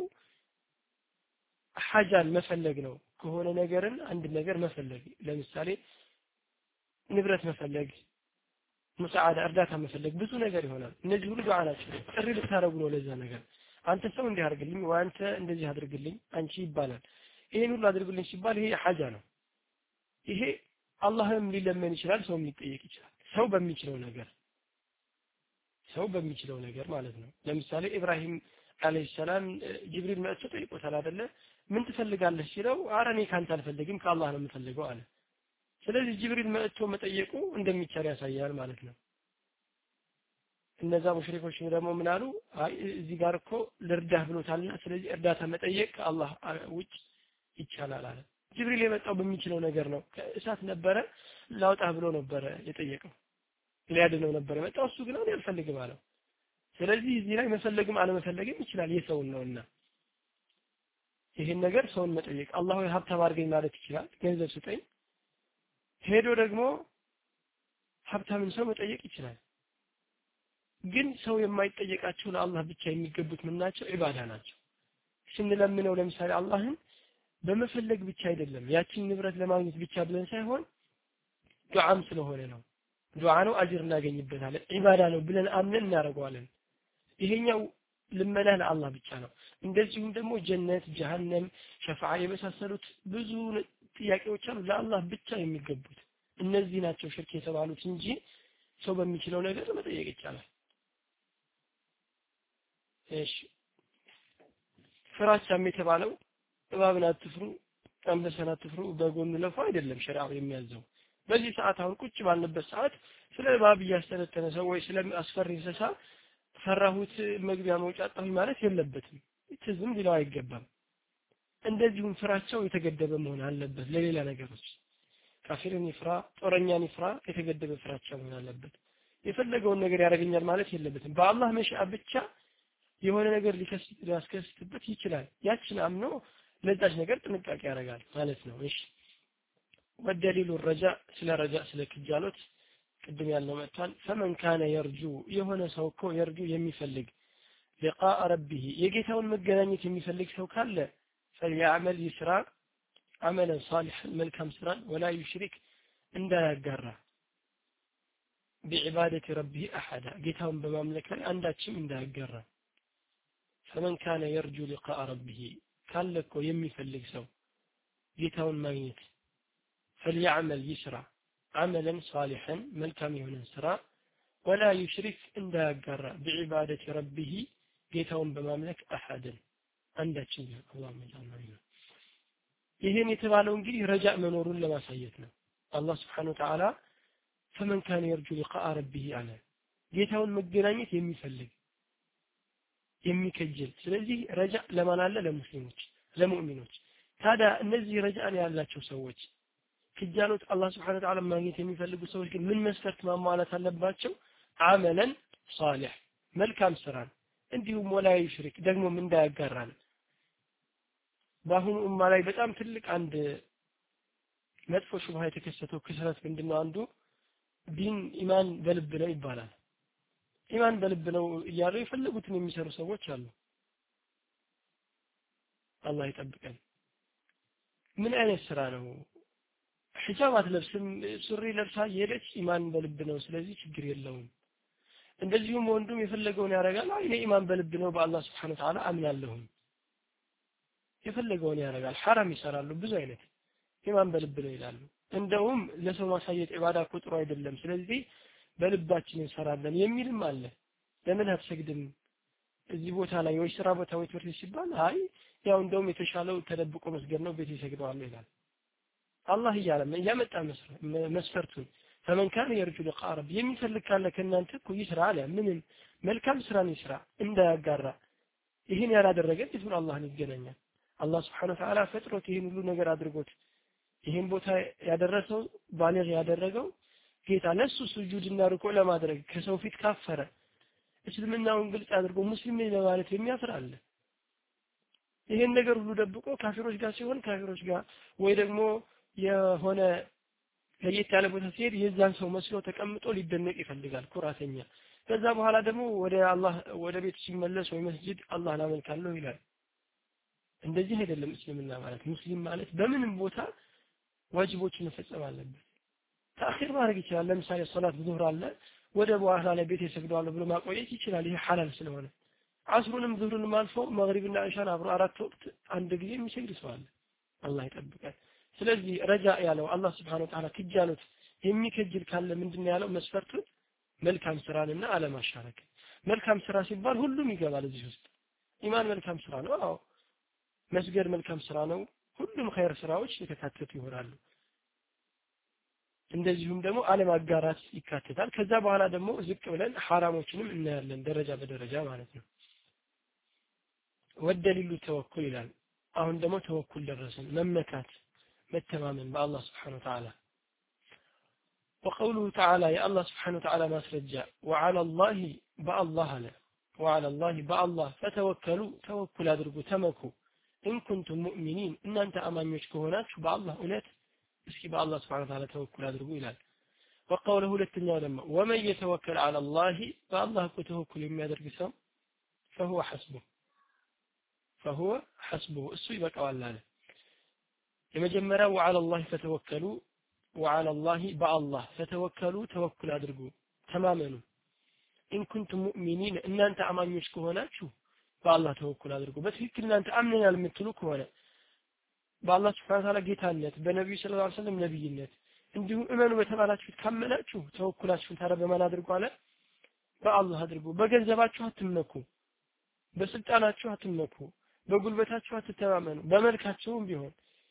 A: ሐጃን መፈለግ ነው ከሆነ ነገርን አንድ ነገር መፈለግ ለምሳሌ ንብረት መፈለግ ሙሳዓዳ እርዳታ መፈለግ ብዙ ነገር ይሆናል እነዚህ ሁሉ ዱዓ ናቸው ጥሪ ልታረጉ ነው ለዛ ነገር አንተ ሰው እንዲህ አድርግልኝ ወይ አንተ እንደዚህ አድርግልኝ አንቺ ይባላል ይሄን ሁሉ አድርግልኝ ሲባል ይሄ ሐጃ ነው ይሄ አላህም ሊለመን ይችላል ሰው ሊጠየቅ ይችላል ሰው በሚችለው ነገር ሰው በሚችለው ነገር ማለት ነው ለምሳሌ ኢብራሂም አለይሂ ሰላም ጅብሪል መጥቶ ጠይቆታል አይደለ ምን ትፈልጋለህ ሲለው ኧረ እኔ ካንተ አልፈልግም ከአላህ ነው የምፈልገው አለ ስለዚህ ጅብሪል መጥቶ መጠየቁ እንደሚቻል ያሳያል ማለት ነው እነዛ ሙሽሪኮች ደግሞ ምን አሉ አይ እዚህ ጋር እኮ ልርዳህ ብሎታልና ስለዚህ እርዳታ መጠየቅ ከአላህ ውጭ ይቻላል አለ ጅብሪል የመጣው በሚችለው ነገር ነው ከእሳት ነበረ ላውጣህ ብሎ ነበረ የጠየቀው ሊያድነው ነበር የመጣው እሱ ግን አልፈልግም አለው ስለዚህ እዚህ ላይ መፈለግም አለመፈለግም ይችላል የሰውን ነውና ይሄን ነገር ሰውን መጠየቅ አላህ ወይ ሀብታም አድርገኝ ማለት ይችላል ገንዘብ ስጠኝ ሄዶ ደግሞ ሀብታምን ሰው መጠየቅ ይችላል ግን ሰው የማይጠየቃቸው ለአላህ ብቻ የሚገቡት ምን ናቸው ኢባዳ ናቸው ስንለምነው ለምሳሌ አላህን በመፈለግ ብቻ አይደለም ያችን ንብረት ለማግኘት ብቻ ብለን ሳይሆን ዱዓም ስለሆነ ነው ዱዓ ነው አጅር እናገኝበታለን ኢባዳ ነው ብለን አምነን እናደርገዋለን ይሄኛው ልመና ለአላህ ብቻ ነው እንደዚሁም ደግሞ ጀነት ጀሃነም ሸፋዓ የመሳሰሉት ብዙ ጥያቄዎች አሉ ለአላህ ብቻ የሚገቡት እነዚህ ናቸው ሽርክ የተባሉት እንጂ ሰው በሚችለው ነገር መጠየቅ ይቻላል እሺ ፍራቻም የተባለው እባብን አትፍሩ አንበሳን አትፍሩ በጎኑ ለፉ አይደለም ሸሪዓው የሚያዘው በዚህ ሰዓት አሁን ቁጭ ባልንበት ሰዓት ስለ እባብ እያስተነተነ ሰው ወይ ስለ አስፈሪ እንስሳ ፈራሁት መግቢያ መውጫ አጣሁኝ ማለት የለበትም ትዝም ሊለው አይገባም እንደዚሁም ፍራቻው የተገደበ መሆን አለበት ለሌላ ነገሮች ካፊርን ይፍራ ጦረኛን ይፍራ የተገደበ ፍራቻ መሆን አለበት የፈለገውን ነገር ያደርገኛል ማለት የለበትም በአላህ መሻአ ብቻ የሆነ ነገር ሊከስት ሊያስከስትበት ይችላል ያችን አምኖ ለዛች ነገር ጥንቃቄ ያደርጋል ማለት ነው እሺ ወደሊሉ الرجاء ስለ ረጃ ስለ ክጃሎት ቅድም ያለው መጥቷል فمن كان يرجو የሆነ ሰው እኮ يرجو የሚፈልግ لقاء ربه የጌታውን መገናኘት የሚፈልግ ሰው ካለ فليعمل يسرا عملا صالحا መልካም ስራን ولا يشرك እንዳያጋራ بعباده ربه احد ጌታውን በማምለክ ላይ አንዳችም እንዳያጋራ فمن كان يرجو لقاء ربه ካለ እኮ የሚፈልግ ሰው ጌታውን ማግኘት فليعمل يسرا عملا صالحا መልካም የሆነ ስራ ولا يشرك እንዳያጋራ بعباده ربه ጌታውን በማምለክ احدን አንዳችን አላህ መጃናኝ ይሄን የተባለው እንግዲህ ረጃ መኖሩን ለማሳየት ነው አላህ Subhanahu Wa Ta'ala فمن كان يرجو لقاء ربه አለ ጌታውን መገናኘት የሚፈልግ የሚከጅል ስለዚህ ረጃ ለማን አለ ለሙስሊሞች ለሙእሚኖች ታዲያ እነዚህ ረጃን ያላቸው ሰዎች ክጃሎት አላህ Subhanahu Wa Ta'ala ማግኘት የሚፈልጉ ሰዎች ግን ምን መስፈርት ማሟላት አለባቸው አመለን ሷሊህ መልካም ስራን እንዲሁም ወላይ ሽሪክ ደግሞ ምን እንዳያጋራን በአሁኑ ኡማ ላይ በጣም ትልቅ አንድ መጥፎ ሹብሃ የተከሰተው ክስረት ምንድነው አንዱ ዲን ኢማን በልብ ነው ይባላል ኢማን በልብ ነው እያሉ የፈለጉትን የሚሰሩ ሰዎች አሉ አላህ ይጠብቀን ምን አይነት ስራ ነው ሒጃብ አትለብስም ሱሪ ለብሳ የሄደች ኢማን በልብ ነው ስለዚህ ችግር የለውም እንደዚሁም ወንዱም የፈለገውን ያደርጋል አይ ኢማን በልብ ነው በአላህ Subhanahu Wa Ta'ala አምናለሁ የፈለገውን ያደርጋል ሐራም ይሰራሉ ብዙ አይነት ኢማን በልብ ነው ይላሉ እንደውም ለሰው ማሳየት ኢባዳ ቁጥሩ አይደለም ስለዚህ በልባችን እንሰራለን የሚልም አለ ለምን አትሰግድም እዚህ ቦታ ላይ ወይ ስራ ቦታ ወይ ትምህርት ሲባል አይ ያው እንደውም የተሻለው ተደብቆ መስገድ ነው ቤት ይሰግዳሉ ይላል አላህ ይያለም ያመጣ መስፈርቱን فمن كان يرجو لقاء رب የሚፈልግ ካለ ከናንተ እኮ ይስራ አለ ምንም መልካም ስራን ይስራ እንዳያጋራ ይሄን ያላደረገ ይስራ አላህን ይገናኛል አላህ Subhanahu Wa Ta'ala ፈጥሮት ይሄን ሁሉ ነገር አድርጎት ይሄን ቦታ ያደረሰው ባለግ ያደረገው ጌታ ለሱ ስጁድና ሩኩዕ ለማድረግ ከሰው ፊት ካፈረ እስልምናውን ግልጽ አድርጎ ሙስሊም ነኝ ለማለት የሚያፍር አለ ይሄን ነገር ሁሉ ደብቆ ካፊሮች ጋር ሲሆን ካፊሮች ጋር ወይ ደግሞ የሆነ ለየት ያለ ቦታ ሲሄድ የዛን ሰው መስሎ ተቀምጦ ሊደነቅ ይፈልጋል ኩራተኛ ከዛ በኋላ ደግሞ ወደ አላህ ወደ ቤት ሲመለስ ወይ መስጂድ አላህ ላመልካለሁ ይላል እንደዚህ አይደለም እስልምና ማለት ሙስሊም ማለት በምንም ቦታ ዋጅቦችን መፈጸም አለበት ተአኺር ማድረግ ይችላል ለምሳሌ ሶላት ዙህር አለ ወደ በኋላ ላይ ቤት ይሰግዳሉ ብሎ ማቆየት ይችላል ይሄ ሐላል ስለሆነ አስሩንም ዙህሩንም አልፎ መግሪብና ኢሻን አብሮ አራት ወቅት አንድ ጊዜ የሚሰግድ ሰው አለ አላህ ይጠብቃል ስለዚህ ረጃ ያለው አላህ Subhanahu Wa Ta'ala ክጃሎት የሚከጅል ካለ ምንድነው ያለው መስፈርቱ መልካም ስራንና አለማሻረክ መልካም ስራ ሲባል ሁሉም ይገባል እዚህ ውስጥ ኢማን መልካም ስራ ነው አዎ መስገድ መልካም ስራ ነው ሁሉም ኸይር ስራዎች የተካተቱ ይሆናሉ እንደዚሁም ደግሞ ዓለም አጋራት ይካተታል ከዛ በኋላ ደግሞ ዝቅ ብለን ሐራሞችንም እናያለን ደረጃ በደረጃ ማለት ነው ወደሊሉ ተወኩል ይላል አሁን ደግሞ ተወኩል ደረሰን መመካት መተማመን በአላህ Subhanahu Wa Ta'ala وقوله تعالى يا الله سبحانه وتعالى ما سرجع وعلى الله بالله له وعلى الله بالله فتوكلوا توكل ادرجوا تمكوا ان كنتم مؤمنين ان انت امانيوች ከሆናችሁ በአላህ እውነት እስኪ በአላህ Subhanahu Wa Ta'ala ተወኩል አድርጉ ይላል وقوله ሁለተኛው ደግሞ ومن يتوكل على الله بالله ተወኩል የሚያደርግ ሰው فهو حسبه فهو حسبه እሱ ይበቃዋል አለ የመጀመሪያው وعلى الله فتوكلوا وعلى الله بالله فتوكلوا توكل አድርጉ ተማመኑ إن كنتم مؤمنين ان انت امانيوች ከሆናችሁ በአላህ ተወኩል አድርጉ በትክክል እናንተ አምነናል የምትሉ ከሆነ በአላህ Subhanahu Wa Ta'ala ጌታነት በነብዩ ሰለላሁ ዐለይሂ ወሰለም ነብይነት እንዲሁ እመኑ በተባላችሁ ካመናችሁ ተወኩላችሁን ታረ በማን አድርጉ አለ በአላህ አድርጉ በገንዘባችሁ አትመኩ በስልጣናችሁ አትመኩ በጉልበታችሁ አትተማመኑ በመልካቸውም ቢሆን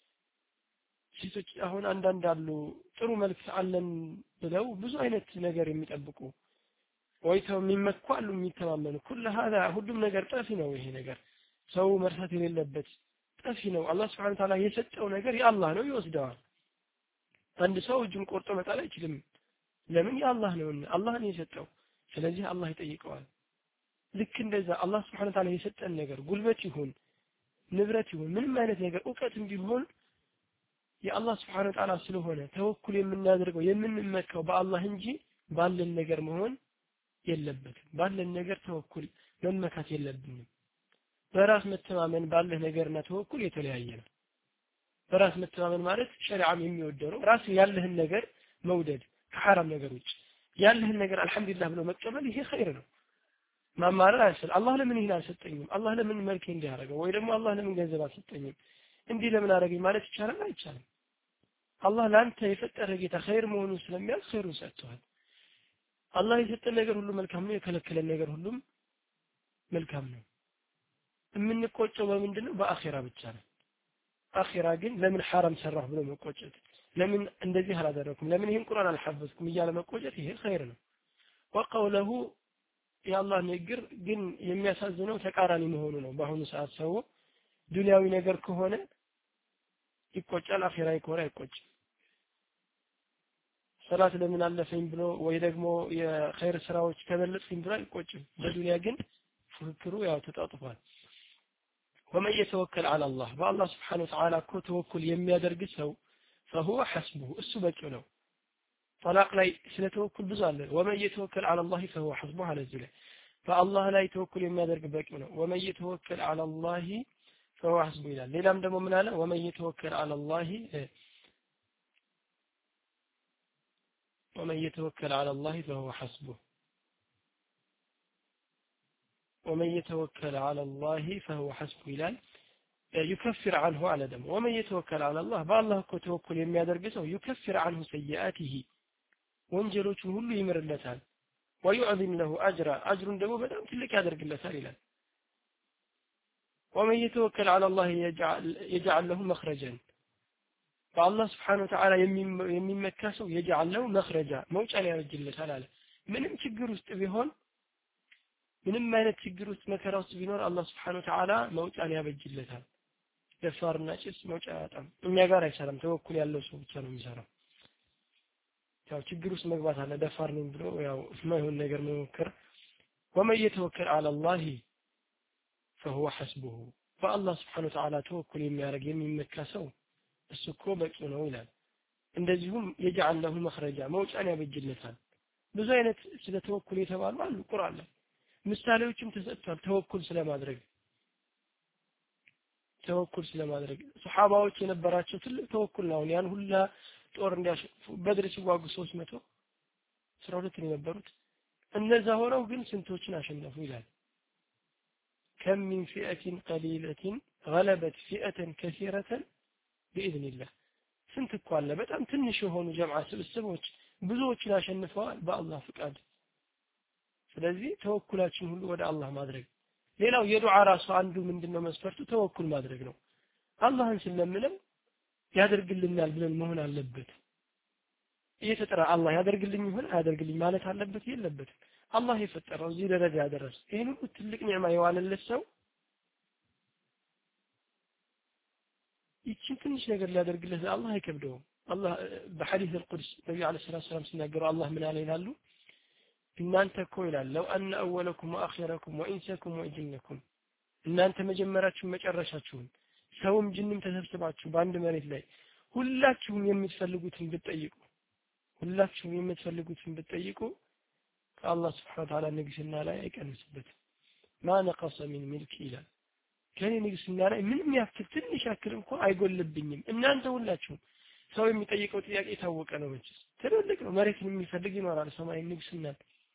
A: ሴቶች አሁን አንዳንድ አሉ ጥሩ መልክ አለን ብለው ብዙ አይነት ነገር የሚጠብቁ ወይተው የሚመኩ አሉ የሚተማመኑ ኩል هذا ሁሉም ነገር ጠፊ ነው ይሄ ነገር ሰው መርሳት የሌለበት ጠፊ ነው አላህ Subhanahu Wa Ta'ala የሰጠው ነገር የአላህ ነው ይወስደዋል አንድ ሰው እጁን ቆርጦ መጣል አይችልም ለምን የአላህ ነው አላህ ነው የሰጠው ስለዚህ አላህ ይጠይቀዋል ልክ እንደዛ አላህ Subhanahu Wa Ta'ala የሰጠን ነገር ጉልበት ይሁን ንብረት ይሁን ምንም አይነት ነገር ዕውቀትም ቢሆን የአላህ Subhanahu Wa Ta'ala ስለሆነ ተወኩል የምናደርገው የምንመካው በአላህ እንጂ ባለን ነገር መሆን የለበትም ባለን ነገር ተወኩል መመካት የለብንም በራስ መተማመን ባለህ ነገርና ተወኩል የተለያየ ነው በራስ መተማመን ማለት ሸሪዓም የሚወደው ነው ራስ ያለህን ነገር መውደድ ከሐራም ነገሮች ያለህን ነገር አልহামዱሊላህ ብሎ መቀበል ይሄ ኸይር ነው ማማረር አይሰል አላህ ለምን ይሄን አልሰጠኝም አላህ ለምን መልኬ እንዲያረገው ወይ ደግሞ አላህ ለምን ገንዘብ አልሰጠኝም እንዲህ ለምን አረገኝ ማለት ይቻላል አይቻልም አላህ ላንተ የፈጠረ ጌታ ኸይር መሆኑን ስለሚያውቅ ኸይሩን ሰጥቷል አላህ የሰጠን ነገር ሁሉ መልካም ነው የከለከለን ነገር ሁሉም መልካም ነው የምንቆጨው በምንድነው በአኺራ ብቻ ነው አኺራ ግን ለምን ሐራም ሰራህ ብሎ መቆጨት ለምን እንደዚህ አላደረኩም ለምን ይሄን ቁርአን አልሐፈዝኩም እያለ መቆጨት ይሄ ኸይር ነው ወቀውለሁ የአላህ ንግግር ግን የሚያሳዝነው ተቃራኒ መሆኑ ነው በአሁኑ ሰዓት ሰው ዱንያዊ ነገር ከሆነ ይቆጫል አኺራ ከሆነ አይቆጭም ሰላት ለምን አለፈኝ ብሎ ወይ ደግሞ የኸይር ስራዎች ተበለጥኝ ብሎ አይቆጭም በዱንያ ግን ፍክሩ ያው ተጣጥፏል ومن يتوكل على الله بالله سبحانه وتعالى كو توكل የሚያደርግ ሰው فهو حسبه እሱ በቂው ነው طلاق ላይ ስለ ተወኩል ብዙ አለ ومن يتوكل على الله فهو حسبه على الزله فالله ላይ ተወኩል የሚያደርግ በቂው ነው ومن يتوكل على الله فهو حسبه ይላል ሌላም ደግሞ ምን አለ ومن يتوكل على الله ومن يتوكل على الله فهو حسبه ومن يتوكل على الله فهو حسبه ይላል يكفر عنه على دم ومن يتوكل على الله بالله እኮ ተወኩል የሚያደርግ ሰው يكفر عنه سيئاته ወንጀሎቹን ሁሉ ይምርለታል ويعظم له اجرا اجرን ደግሞ በጣም ትልቅ ያደርግለታል ይላል ومن يتوكل على الله يجعل يجعل له مخرجا فالله سبحانه وتعالى የሚመካ ሰው يجعل له مخرجا መውጫን ያበጅለታል አለ ምንም ችግር ውስጥ ቢሆን ምንም አይነት ችግር ውስጥ መከራ ውስጥ ቢኖር አላህ Subhanahu Wa Ta'ala መውጫን ያበጅለታል ደፋርና ጭስ መውጫ ያጣም እኛ ጋር አይሰራም ተወኩል ያለው ሰው ብቻ ነው የሚሰራው ያው ችግር ውስጥ መግባት አለ ደፋር ነኝ ብሎ ያው የማይሆን ነገር መሞከር ومن يتوكل على الله فهو حسبه فالله Subhanahu Wa Ta'ala ተወኩል የሚያደርግ የሚመካ ሰው እሱ እኮ በቂው ነው ይላል እንደዚሁም يجعل له مخرجا መውጫን ያበጅለታል ብዙ አይነት ስለ ተወኩል የተባሉ አሉ ቁርአን ላይ ምሳሌዎችም ተሰጥቷል ተወኩል ስለማድረግ ተወኩል ስለማድረግ ሱሐባዎች የነበራቸው ትልቅ ተወኩል ነው ያን ሁላ ጦር እንዲያሸፉ በድር ሲዋጉ ሶስት መቶ አስራ ሁለት ነው የነበሩት እነዛ ሆነው ግን ስንቶችን አሸነፉ ይላል كم من فئة قليلة غلبت فئة كثيرة بإذن الله ስንት እኮ አለ በጣም ትንሽ የሆኑ ጀማዓ ስብስቦች ብዙዎችን አሸንፈዋል በአላህ ፍቃድ ስለዚህ ተወኩላችን ሁሉ ወደ አላህ ማድረግ ሌላው የዱዓ ራሱ አንዱ ምንድነው መስፈርቱ ተወኩል ማድረግ ነው አላህን ስለምንም ያደርግልናል ብለን መሆን አለበት እየተጠራ አላህ ያደርግልኝ ይሁን አያደርግልኝ ማለት አለበት የለበትም አላህ የፈጠረው እዚህ ደረጃ ያደረሰ ይሄን ሁሉ ትልቅ ኒዕማ የዋለለት ሰው ይችን ትንሽ ነገር ሊያደርግለት አላህ አይከብደውም አላህ በሐዲስ القدس ነብዩ አለይሂ ሰላቱ ሰላም ሲናገሩ አላህ ምን አለ ይላሉ እናንተ እኮ ይላል ለው አን አወለኩም ወአኺረኩም ወኢንሰኩም ወጅንኩም እናንተ መጀመሪያችሁ መጨረሻችሁን ሰውም ጅንም ተሰብስባችሁ በአንድ መሬት ላይ ሁላችሁም የምትፈልጉትን ብትጠይቁ ሁላችሁም የምትፈልጉትን ብትጠይቁ ከአላህ Subhanahu Wa Ta'ala ንግስና ላይ አይቀንስበትም ማ ነቀሰ ሚን ሚልክ ይላል ከኔ ንግስና ላይ ምንም ያክል ትንሽ ያክል እንኳን አይጎልብኝም እናንተ ሁላችሁም ሰው የሚጠይቀው ጥያቄ ታወቀ ነው መቼስ ትልልቅ ነው መሬትን የሚፈልግ ይኖራል ሰማይ ንግስና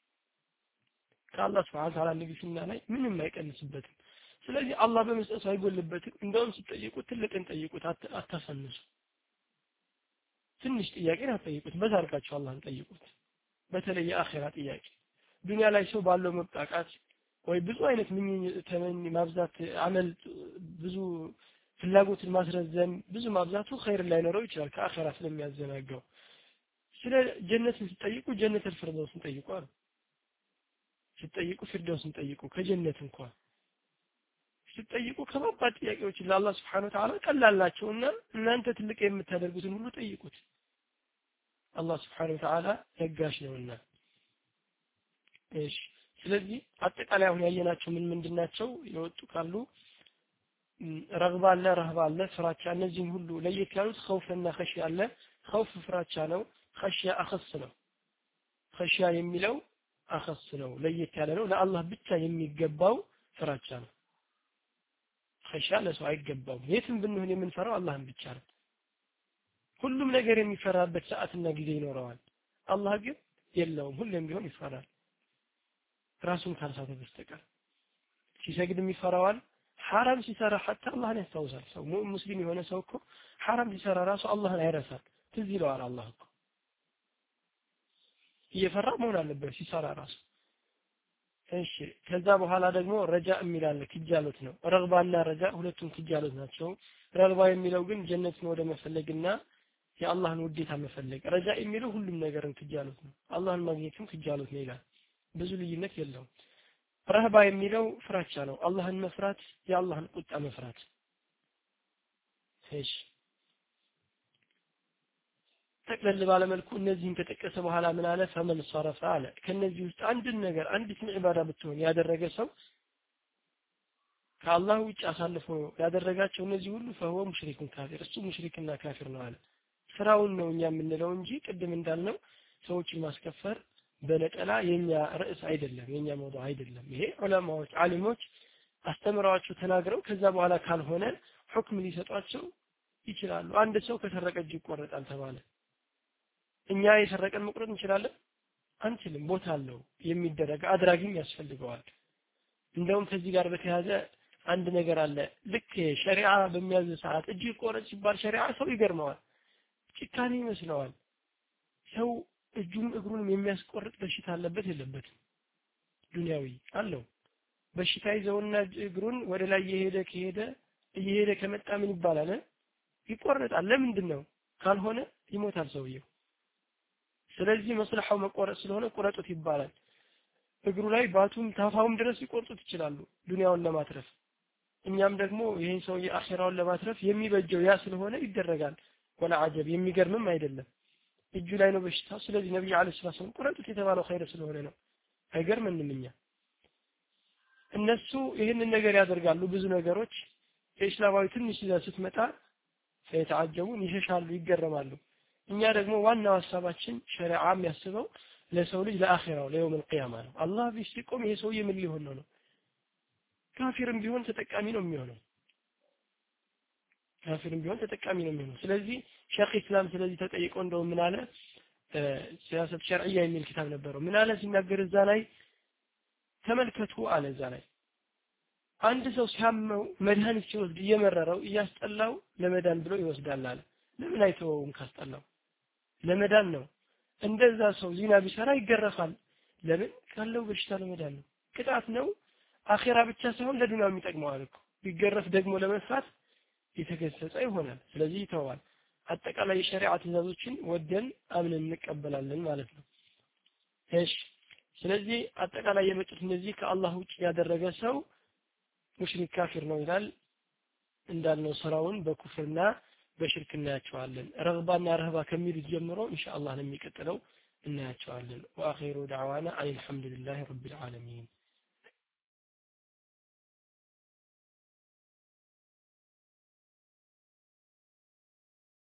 A: ከአላህ Subhanahu Wa Ta'ala ንግስና ላይ ምንም አይቀንስበትም ስለዚህ አላህ በመስጠቱ አይጎልበትም እንደውም ሲጠይቁ ትልቅን ጠይቁት አታሳንሱ ትንሽ ጥያቄን አትጠይቁት በዛርካችሁ አላህን ጠይቁት በተለይ የአኺራ ጥያቄ ዱንያ ላይ ሰው ባለው መብቃቃት ወይ ብዙ አይነት ምን ተመኝ ማብዛት አመል ብዙ ፍላጎትን ማስረዘም ብዙ ማብዛቱ ኸይር ላይ ኖረው ይችላል ከአኺራ ስለሚያዘናጋው ስለ ጀነትን ሲጠይቁ ጀነተል ፊርደውስን ጠይቁ አሉ ሲጠይቁ ፊርደውስን ጠይቁ ከጀነት እንኳን ሲጠይቁ ከባባድ ጥያቄዎች ለአላህ Subhanahu Wa Ta'ala ቀላላቸውና እናንተ ትልቅ የምታደርጉትን ሁሉ ጠይቁት አላህ Subhanahu Wa Ta'ala ለጋሽ ነውና እሺ ስለዚህ አጠቃላይ አሁን ያየናቸው ምን ምንድናቸው የወጡ ካሉ ረግባ አለ ረህባ አለ ፍራቻ እነዚህን ሁሉ ለየት ያሉት ኸውፍና ኸሽያ አለ ኸውፍ ፍራቻ ነው ኸሽያ አخص ነው ኸሽያ የሚለው አخص ነው ለየት ያለ ነው ለአላህ ብቻ የሚገባው ፍራቻ ነው ኸሽያ ለሰው አይገባው የትም ብንሆን የምንፈራው አላህን ብቻ ነው ሁሉም ነገር የሚፈራበት ሰዓትና ጊዜ ይኖረዋል አላህ ግን የለውም ሁሉም ቢሆን ይፈራል ራሱን ካልሳተ በስተቀር ሲሰግድ የሚፈራዋል ሐራም ሲሰራ حتى አላህን ያስታውሳል ሰው ሙስሊም የሆነ ሰው እኮ ሐራም ሲሰራ ራሱ አላህን አይረሳም ትዝ ይለዋል አላህ እኮ እየፈራ መሆን አለበት ሲሰራ ራሱ እሺ ከዛ በኋላ ደግሞ ረጃ የሚላል ክጃሎት ነው ረግባና ረጃ ሁለቱም ክጃሎት ናቸው ረግባ የሚለው ግን ጀነትን ወደ መፈለግና የአላህን ውዴታ መፈለግ ረጃ የሚለው ሁሉም ነገርን ክጃሎት ነው አላህን ማግኘትም ክጃሎት ነው ይላል ብዙ ልዩነት የለውም ረህባ የሚለው ፍራቻ ነው አላህን መፍራት የአላህን ቁጣ መፍራት እሺ ተቀለል ባለ መልኩ እነዚህን ከጠቀሰ በኋላ ምን አለ ፈመን ሰረፈ አለ ከነዚህ ውስጥ አንድን ነገር አንዲትን ኢባዳ ብትሆን ያደረገ ሰው ከአላህ ውጭ አሳልፎ ያደረጋቸው እነዚህ ሁሉ فهو مشرك كافر እሱ ሙሽሪክና ካፊር ነው አለ ስራውን ነው እኛ የምንለው እንጂ ቅድም እንዳልነው ሰዎችን ማስከፈር በነጠላ የኛ ርዕስ አይደለም የኛ መውዱዕ አይደለም ይሄ ዑለማዎች ዓሊሞች አስተምረዋቸው ተናግረው ከዛ በኋላ ካልሆነ ሁክም ሊሰጧቸው ይችላሉ አንድ ሰው ከሰረቀ እጅ ይቆረጣል ተባለ እኛ የሰረቀን መቁረጥ እንችላለን አንችልም ቦታ አለው የሚደረግ አድራጊም ያስፈልገዋል እንደውም ከዚህ ጋር በተያያዘ አንድ ነገር አለ ልክ ሸሪዓ በሚያዝ ሰዓት እጅ ይቆረጥ ሲባል ሸሪዓ ሰው ይገርመዋል ጭካኔ ይመስለዋል ሰው እጁም እግሩንም የሚያስቆርጥ በሽታ አለበት የለበትም ዱንያዊ አለው በሽታ ይዘውና እግሩን ወደ ላይ እየሄደ ከሄደ እየሄደ ከመጣ ምን ይባላል ይቆረጣል ለምንድነው ካልሆነ ይሞታል ሰውየው ስለዚህ መስለሐው መቆረጥ ስለሆነ ቁረጡት ይባላል እግሩ ላይ ባቱም ታፋውም ድረስ ይቆርጡት ይችላሉ ዱንያውን ለማትረፍ እኛም ደግሞ ይሄን ሰው የአኺራውን ለማትረፍ የሚበጀው ያ ስለሆነ ይደረጋል ወላ አጀብ የሚገርምም አይደለም እጁ ላይ ነው በሽታ ስለዚህ ነብዩ አለይሂ ሰላም ቁረጡት የተባለው ኸይር ስለሆነ ነው አይገርምንም እኛ እነሱ ይሄንን ነገር ያደርጋሉ ብዙ ነገሮች የእስላማዊ ትንሽ ይዛ ስትመጣ ፈይተዓጀቡን ይሸሻሉ ይገረማሉ እኛ ደግሞ ዋናው ሐሳባችን ሸሪዓ የሚያስበው ለሰው ልጅ ለአኺራው ለየውም القيامه ነው አላህ ቢስቆም ይሄ ሰውዬ ምን ሊሆን ነው ነው ካፊርም ቢሆን ተጠቃሚ ነው የሚሆነው ካፊርም ቢሆን ተጠቃሚ ነው የሚሆነው ስለዚህ ሼክ ኢስላም ስለዚህ ተጠይቆ እንደው ምን አለ ሲያሰት ሸርዕያ የሚል ክታብ ነበረው ምን አለ ሲናገር እዛ ላይ ተመልከቱ አለ እዛ ላይ አንድ ሰው ሲያመው መድኃኒት ሲወስድ እየመረረው እያስጠላው ለመዳን ብሎ ይወስዳል አለ ለምን አይተወውም ካስጠላው ለመዳን ነው እንደዛ ሰው ዚና ቢሰራ ይገረፋል ለምን ካለው በሽታ ለመዳን ነው ቅጣት ነው አኺራ ብቻ ሳይሆን ለዱንያም ይጠቅመዋል እኮ ቢገረፍ ደግሞ ለመስራት የተገሰጸ ይሆናል ስለዚህ ይተዋል አጠቃላይ የሸሪዓ ትእዛዞችን ወደን አምነን እንቀበላለን ማለት ነው እሺ ስለዚህ አጠቃላይ የመጡት እነዚህ ከአላህ ውጭ ያደረገ ሰው ሙሽሪክ ካፊር ነው ይላል እንዳልነው ስራውን በኩፍርና በሽርክ እናያቸዋለን ረግባና ረህባ ከሚሉት ጀምሮ ኢንሻአላህ ነው የሚቀጥለው እናያቸዋለን ወአኺሩ ዳዕዋና አልሐምዱሊላሂ ረቢል ዓለሚን